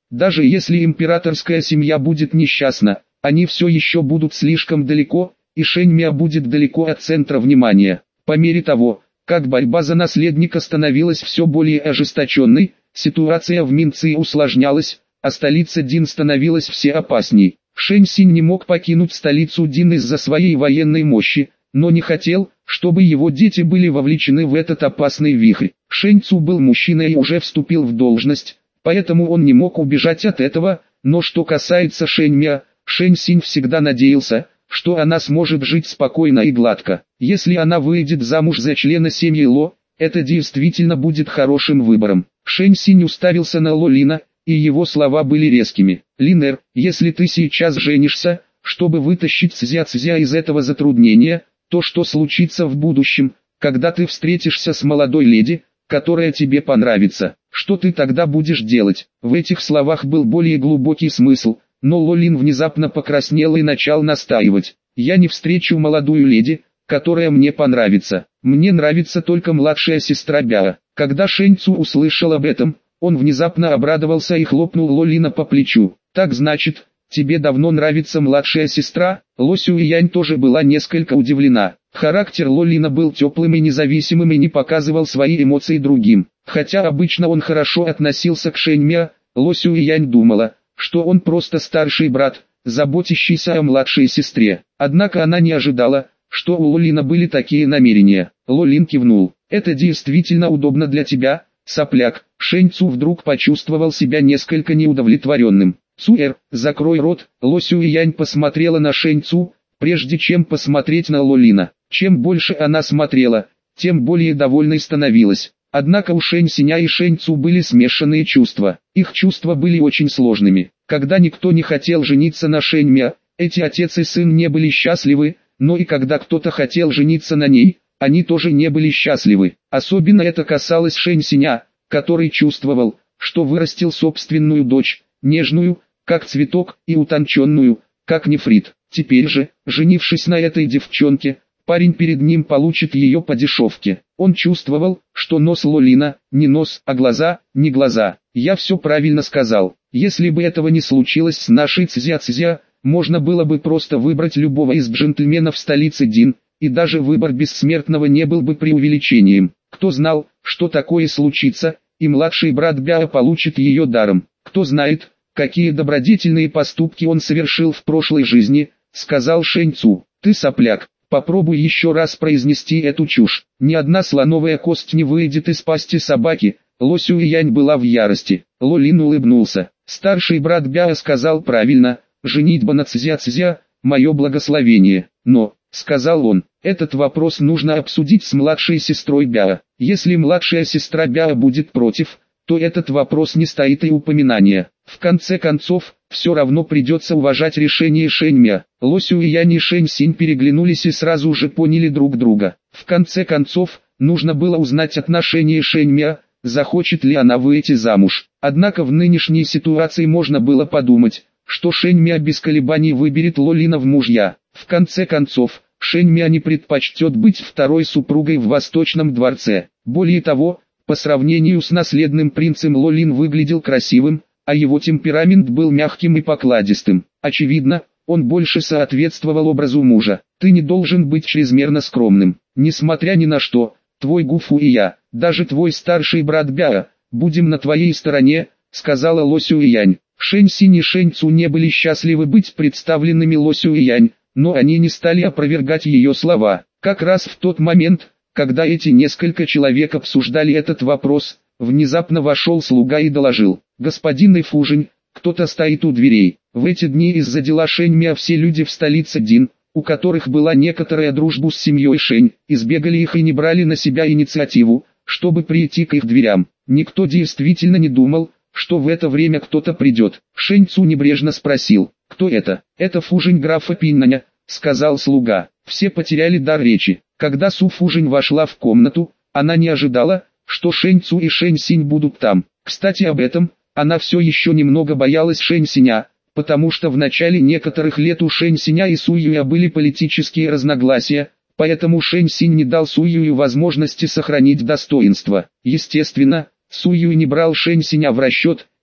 Даже если императорская семья будет несчастна, они все еще будут слишком далеко, и Шэньмя будет далеко от центра внимания. По мере того, как борьба за наследника становилась все более ожесточенной, ситуация в Минции усложнялась, а столица Дин становилась все опасней. Шэнь Синь не мог покинуть столицу Дин из-за своей военной мощи, но не хотел, чтобы его дети были вовлечены в этот опасный вихрь. Шэнь Цу был мужчиной и уже вступил в должность, поэтому он не мог убежать от этого, но что касается Шэньмя, Шэнь Синь всегда надеялся, что она сможет жить спокойно и гладко. Если она выйдет замуж за члена семьи Ло, это действительно будет хорошим выбором. Шэнь Синь уставился на Ло Лина, и его слова были резкими. «Линер, если ты сейчас женишься, чтобы вытащить Цзя-Цзя из этого затруднения, то что случится в будущем, когда ты встретишься с молодой леди, которая тебе понравится? Что ты тогда будешь делать?» В этих словах был более глубокий смысл, но Ло Лин внезапно покраснел и начал настаивать. «Я не встречу молодую леди, которая мне понравится. Мне нравится только младшая сестра Бяо». Когда Шэнь Цу услышал об этом, он внезапно обрадовался и хлопнул Ло Лина по плечу. «Так значит, тебе давно нравится младшая сестра?» Ло Сюэянь тоже была несколько удивлена. Характер Ло Лина был теплым и независимым и не показывал свои эмоции другим. Хотя обычно он хорошо относился к Шэньмя, Ло Сюэянь думала, что он просто старший брат, заботящийся о младшей сестре. Однако она не ожидала, что у Ло Лина были такие намерения. Ло Лин кивнул. «Это действительно удобно для тебя, сопляк». Шэнь Цу вдруг почувствовал себя несколько неудовлетворенным. «Цуэр, закрой рот». Ло Сюэянь посмотрела на Шэнь Цу, прежде чем посмотреть на Ло Лина. Чем больше она смотрела, тем более довольной становилась. Однако у Шэнь Синя и Шэнь Цу были смешанные чувства. Их чувства были очень сложными. Когда никто не хотел жениться на Шэньмя, эти отец и сын не были счастливы, но и когда кто-то хотел жениться на ней, они тоже не были счастливы. Особенно это касалось Шэнь Синя, который чувствовал, что вырастил собственную дочь, нежную, как цветок, и утонченную, как нефрит. Теперь же, женившись на этой девчонке, парень перед ним получит ее по дешевке. Он чувствовал, что нос Ло Лина, не нос, а глаза, не глаза. «Я все правильно сказал. Если бы этого не случилось с нашей Цзя-Цзя, можно было бы просто выбрать любого из джентльменов столицы Дин, и даже выбор бессмертного не был бы преувеличением. Кто знал, что такое случится, и младший брат Бяо получит ее даром. Кто знает, какие добродетельные поступки он совершил в прошлой жизни», — сказал Шэнь Цу. «Ты сопляк, попробуй еще раз произнести эту чушь. Ни одна слоновая кость не выйдет из пасти собаки». Ло Сюэянь была в ярости. Ло Лин улыбнулся. «Старший брат Бяо сказал правильно, женитьба на Цзя-Цзя — мое благословение. Но, — сказал он, — этот вопрос нужно обсудить с младшей сестрой Бяо. Если младшая сестра Бяо будет против, то этот вопрос не стоит и упоминания. В конце концов, все равно придется уважать решение Шэньмя». Ло Сюэянь и Шэнь Синь переглянулись и сразу же поняли друг друга. В конце концов, нужно было узнать отношение Шэньмя, захочет ли она выйти замуж. Однако в нынешней ситуации можно было подумать, что Шэньмя без колебаний выберет Ло Лина в мужья. В конце концов, Шэньмя не предпочтет быть второй супругой в Восточном дворце. Более того, по сравнению с наследным принцем Ло Лин выглядел красивым, а его темперамент был мягким и покладистым. Очевидно, он больше соответствовал образу мужа. «Ты не должен быть чрезмерно скромным. Несмотря ни на что, твой Гуфу и я, даже твой старший брат Бяо, будем на твоей стороне», — сказала Ло Сюэянь. Шэнь Синь и Шэнь Цу не были счастливы быть представленными Ло Сюэянь, но они не стали опровергать ее слова. Как раз в тот момент, когда эти несколько человек обсуждали этот вопрос, внезапно вошел слуга и доложил: «Господин Ифужень, кто-то стоит у дверей». В эти дни из-за дела Шэньмя все люди в столице Дин, у которых была некоторая дружба с семьей Шэнь, избегали их и не брали на себя инициативу, чтобы прийти к их дверям. Никто действительно не думал, что в это время кто-то придет. Шэнь Цу небрежно спросил: «Кто это?» «Это Фужень графа Пиннаня», — сказал слуга. Все потеряли дар речи. Когда Су Фужень вошла в комнату, она не ожидала, что Шэнь Цу и Шэнь Синь будут там. Кстати, об этом, она все еще немного боялась Шэнь Синя, потому что в начале некоторых лет у Шэнь Синя и Су Юя были политические разногласия, поэтому Шэнь Синь не дал Су Юю возможности сохранить достоинство. Естественно, Су Юй не брал Шэнь Синя в расчет,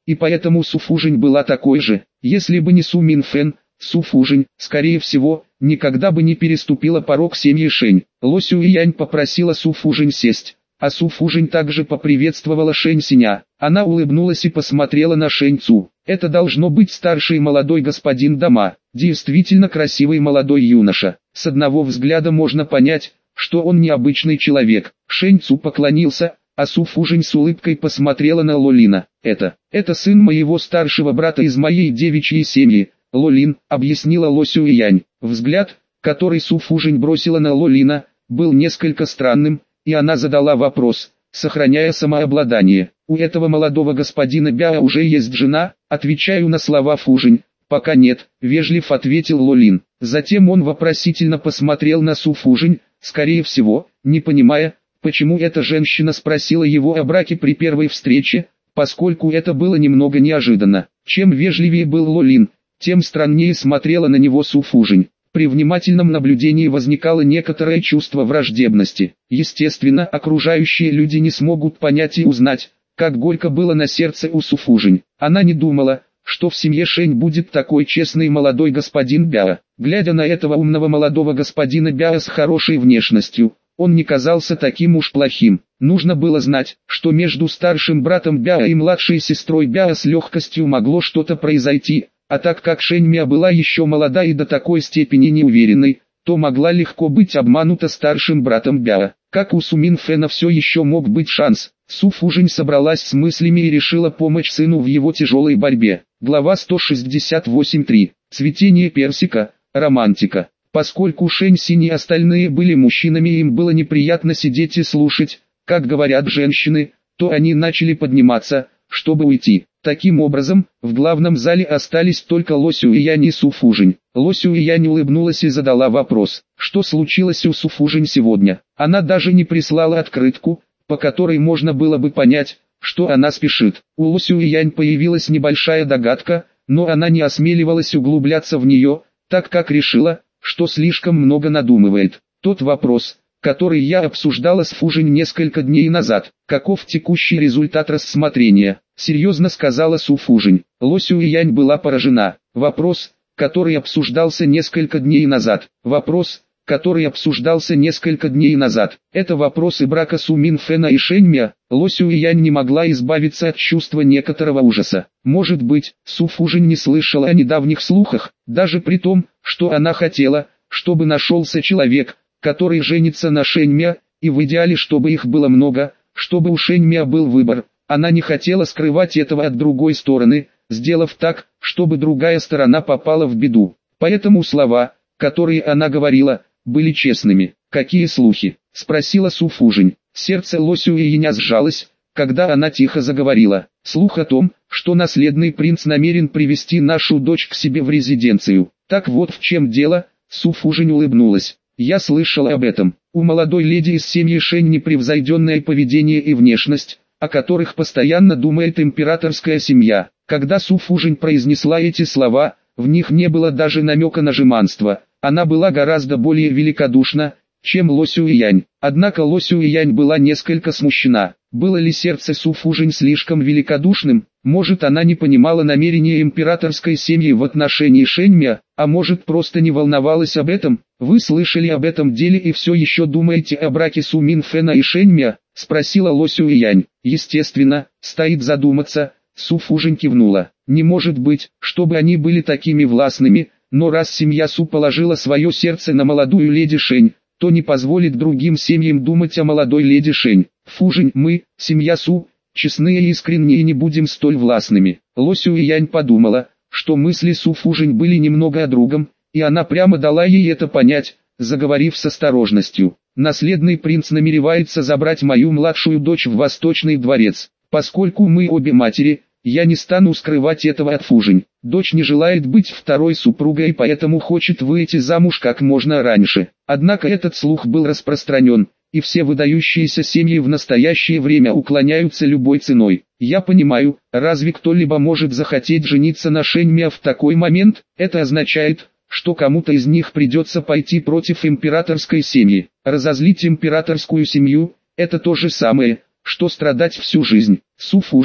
и поэтому Су Фужинь была такой же. Если бы не Су Минфэн, Су Фужинь, скорее всего, никогда бы не переступила порог семьи Шэнь. Ло Сюэянь попросила Су Фужинь сесть, а Су Фужинь также поприветствовала Шэнь Синя. Она улыбнулась и посмотрела на Шэнь Цу. Это должно быть старший молодой господин дома, действительно красивый молодой юноша. С одного взгляда можно понять, что он необычный человек. Шэнь Цу поклонился, а Су Фужинь с улыбкой посмотрела на Лолина. «Это, это сын моего старшего брата из моей девичьей семьи, Лолин», объяснила Ло Сюэянь. Взгляд, который Су Фужинь бросила на Лолина, был несколько странным, и она задала вопрос, сохраняя самообладание. «У этого молодого господина Бяо уже есть жена?» «Отвечаю на слова Фужинь, пока нет», вежлив ответил Лолин. Затем он вопросительно посмотрел на Су Фужинь, скорее всего, не понимая, почему эта женщина спросила его о браке при первой встрече, поскольку это было немного неожиданно. Чем вежливее был Лолин, тем страннее смотрела на него Су Фужинь. При внимательном наблюдении возникало некоторое чувство враждебности. Естественно, окружающие люди не смогут понять и узнать, как горько было на сердце у Су Фужинь. Она не думала, что в семье Шэнь будет такой честный молодой господин Бяо. Глядя на этого умного молодого господина Бяо с хорошей внешностью, он не казался таким уж плохим. Нужно было знать, что между старшим братом Бяо и младшей сестрой Бяо с легкостью могло что-то произойти, а так как Шэнь Мя была еще молода и до такой степени неуверенной, то могла легко быть обманута старшим братом Бяо. Как у Су Минфэна все еще мог быть шанс, Су Фужинь собралась с мыслями и решила помочь сыну в его тяжелой борьбе. Глава сто шестьдесят восемь точка три. Цветение персика, романтика. Поскольку Шэнь Синь и остальные были мужчинами и им было неприятно сидеть и слушать, как говорят женщины, то они начали подниматься, чтобы уйти. Таким образом, в главном зале остались только Ло Сюэянь и Су Фужинь. Ло Сюэянь улыбнулась и задала вопрос, что случилось у Су Фужинь сегодня. Она даже не прислала открытку, по которой можно было бы понять, что она спешит. У Ло Сюэянь появилась небольшая догадка, но она не осмеливалась углубляться в нее, так как решила, что слишком много надумывает. Тот вопрос, который я обсуждала с Фужинь несколько дней назад, каков текущий результат рассмотрения, серьезно сказала Су Фужинь. Ло Сюэянь была поражена. Вопрос, который обсуждался несколько дней назад, вопрос, который обсуждался несколько дней назад, это вопросы брака Су Минфэна и Шэнь Мя. Ло Сюэянь не могла избавиться от чувства некоторого ужаса. Может быть, Су Фужинь не слышала о недавних слухах, даже при том, что она хотела, чтобы нашелся человек, который женится на Шэнь Мя, и в идеале чтобы их было много, чтобы у Шэнь Мя был выбор. Она не хотела скрывать этого от другой стороны, сделав так, чтобы другая сторона попала в беду. Поэтому слова, которые она говорила, были честными. «Какие слухи?» – спросила Су Фужинь. Сердце Ло Сюэяня сжалось, когда она тихо заговорила. «Слух о том, что наследный принц намерен привести нашу дочь к себе в резиденцию. Так вот в чем дело», – Су Фужинь улыбнулась. «Я слышала об этом. У молодой леди из семьи Шэнь непревзойденное поведение и внешность, о которых постоянно думает императорская семья». Когда Су Фужинь произнесла эти слова, в них не было даже намека на жеманство. Она была гораздо более великодушна, чем Ло Сюэянь. Однако Ло Сюэянь была несколько смущена. Было ли сердце Су Фужинь слишком великодушным? Может, она не понимала намерения императорской семьи в отношении Шэнь Мя, а может, просто не волновалась об этом? «Вы слышали об этом деле и все еще думаете о браке Су Минфэна и Шэнь Мя?» – спросила Ло Сюэянь. «Естественно, стоит задуматься», – Су Фужинь кивнула. «Не может быть, чтобы они были такими властными, но раз семья Су положила свое сердце на молодую леди Шэнь, то не позволит другим семьям думать о молодой леди Шэнь. Фужинь, мы, семья Су, честные и искренние и не будем столь властными». Ло Сюэянь подумала, что мысли Су Фужинь были немного о другом, и она прямо дала ей это понять, заговорив с осторожностью. «Наследный принц намеревается забрать мою младшую дочь в Восточный дворец. Поскольку мы обе матери, я не стану скрывать этого от Фужинь. Дочь не желает быть второй супругой и поэтому хочет выйти замуж как можно раньше». Однако этот слух был распространен, и все выдающиеся семьи в настоящее время уклоняются любой ценой. Я понимаю, разве кто-либо может захотеть жениться на Шэнь Мя в такой момент? Это означает, что кому-то из них придется пойти против императорской семьи. Разозлить императорскую семью – это то же самое, что страдать всю жизнь. Су Фужинь,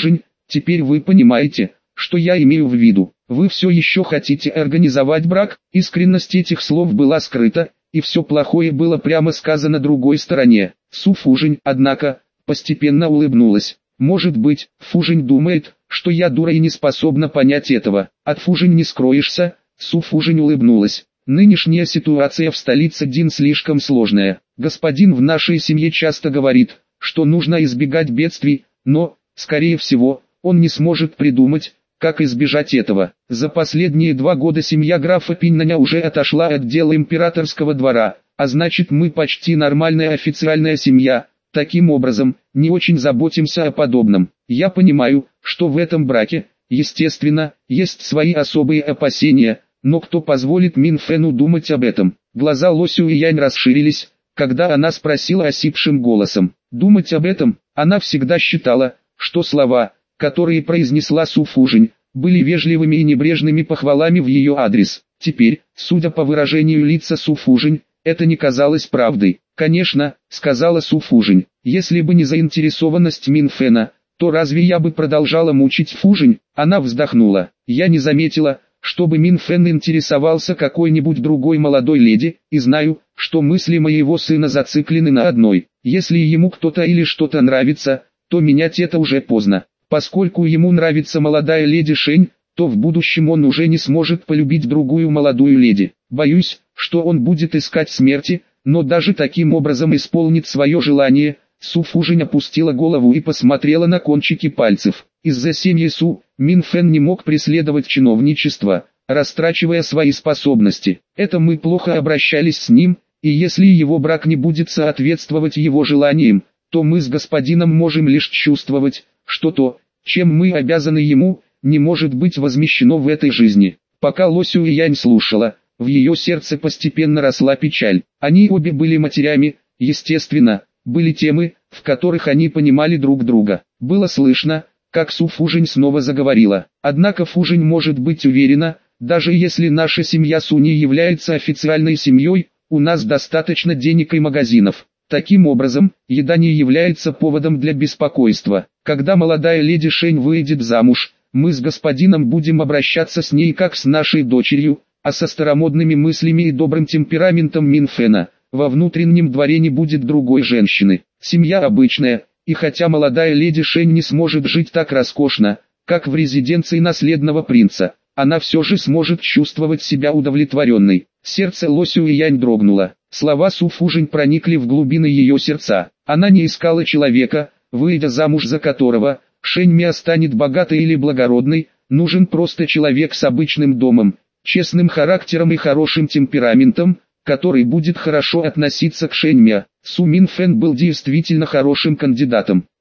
Теперь вы понимаете, что я имею в виду. Вы все еще хотите организовать брак? Искренность этих слов была скрыта, и все плохое было прямо сказано другой стороне. Су Фужень, однако, постепенно улыбнулась. Может быть, Фужень думает, что я дура и не способна понять этого. От Фужень не скроешься. Су Фужень улыбнулась. Нынешняя ситуация в столице Дин слишком сложная. Господин в нашей семье часто говорит, что нужно избегать бедствий, но, скорее всего, он не сможет придумать, как избежать этого. За последние два года семья графа Пиннаня уже отошла от дела императорского двора, а значит мы почти нормальная официальная семья. Таким образом, не очень заботимся о подобном. Я понимаю, что в этом браке, естественно, есть свои особые опасения, но кто позволит Мин Фэну думать об этом? Глаза Ло Сюэянь расширились, когда она спросила осипшим голосом. Думать об этом, она всегда считала, что слова, которые произнесла Су Фужень, были вежливыми и небрежными похвалами в ее адрес. Теперь, судя по выражению лица Су Фужень, это не казалось правдой. «Конечно», — сказала Су Фужень, — «если бы не заинтересованность Мин Фэна, то разве я бы продолжала мучить Фужень?» Она вздохнула. «Я не заметила, чтобы Мин Фэн интересовался какой-нибудь другой молодой леди, и знаю, что мысли моего сына зациклены на одной. Если ему кто-то или что-то нравится, то менять это уже поздно. Поскольку ему нравится молодая леди Шэнь, то в будущем он уже не сможет полюбить другую молодую леди. Боюсь, что он будет искать смерти, но даже таким образом исполнит свое желание». Су Фужень опустила голову и посмотрела на кончики пальцев. Из-за семьи Су, Мин Фэн не мог преследовать чиновничество, растрачивая свои способности. Это мы плохо обращались с ним, и если его брак не будет соответствовать его желаниям, то мы с господином можем лишь чувствовать, что то, чем мы обязаны ему, не может быть возмещено в этой жизни. Пока Ло Сюэянь слушала, в ее сердце постепенно росла печаль. Они обе были матерями, естественно, были темы, в которых они понимали друг друга. Было слышно, как Су Фужень снова заговорила. Однако Фужень может быть уверена, даже если наша семья Су не является официальной семьей, у нас достаточно денег и магазинов. Таким образом, еда не является поводом для беспокойства. Когда молодая леди Шэнь выйдет замуж, мы с господином будем обращаться с ней как с нашей дочерью, а со старомодными мыслями и добрым темпераментом Мин Фэна во внутреннем дворе не будет другой женщины. Семья обычная, и хотя молодая леди Шэнь не сможет жить так роскошно, как в резиденции наследного принца, она все же сможет чувствовать себя удовлетворенной. Сердце Ло Сюэянь дрогнуло. Слова Су Фужень проникли в глубины ее сердца. Она не искала человека, выйдя замуж за которого Шэнь Миа станет богатой или благородной. Нужен просто человек с обычным домом, честным характером и хорошим темпераментом, который будет хорошо относиться к Шэнь Миа. Су Мин Фэн был действительно хорошим кандидатом.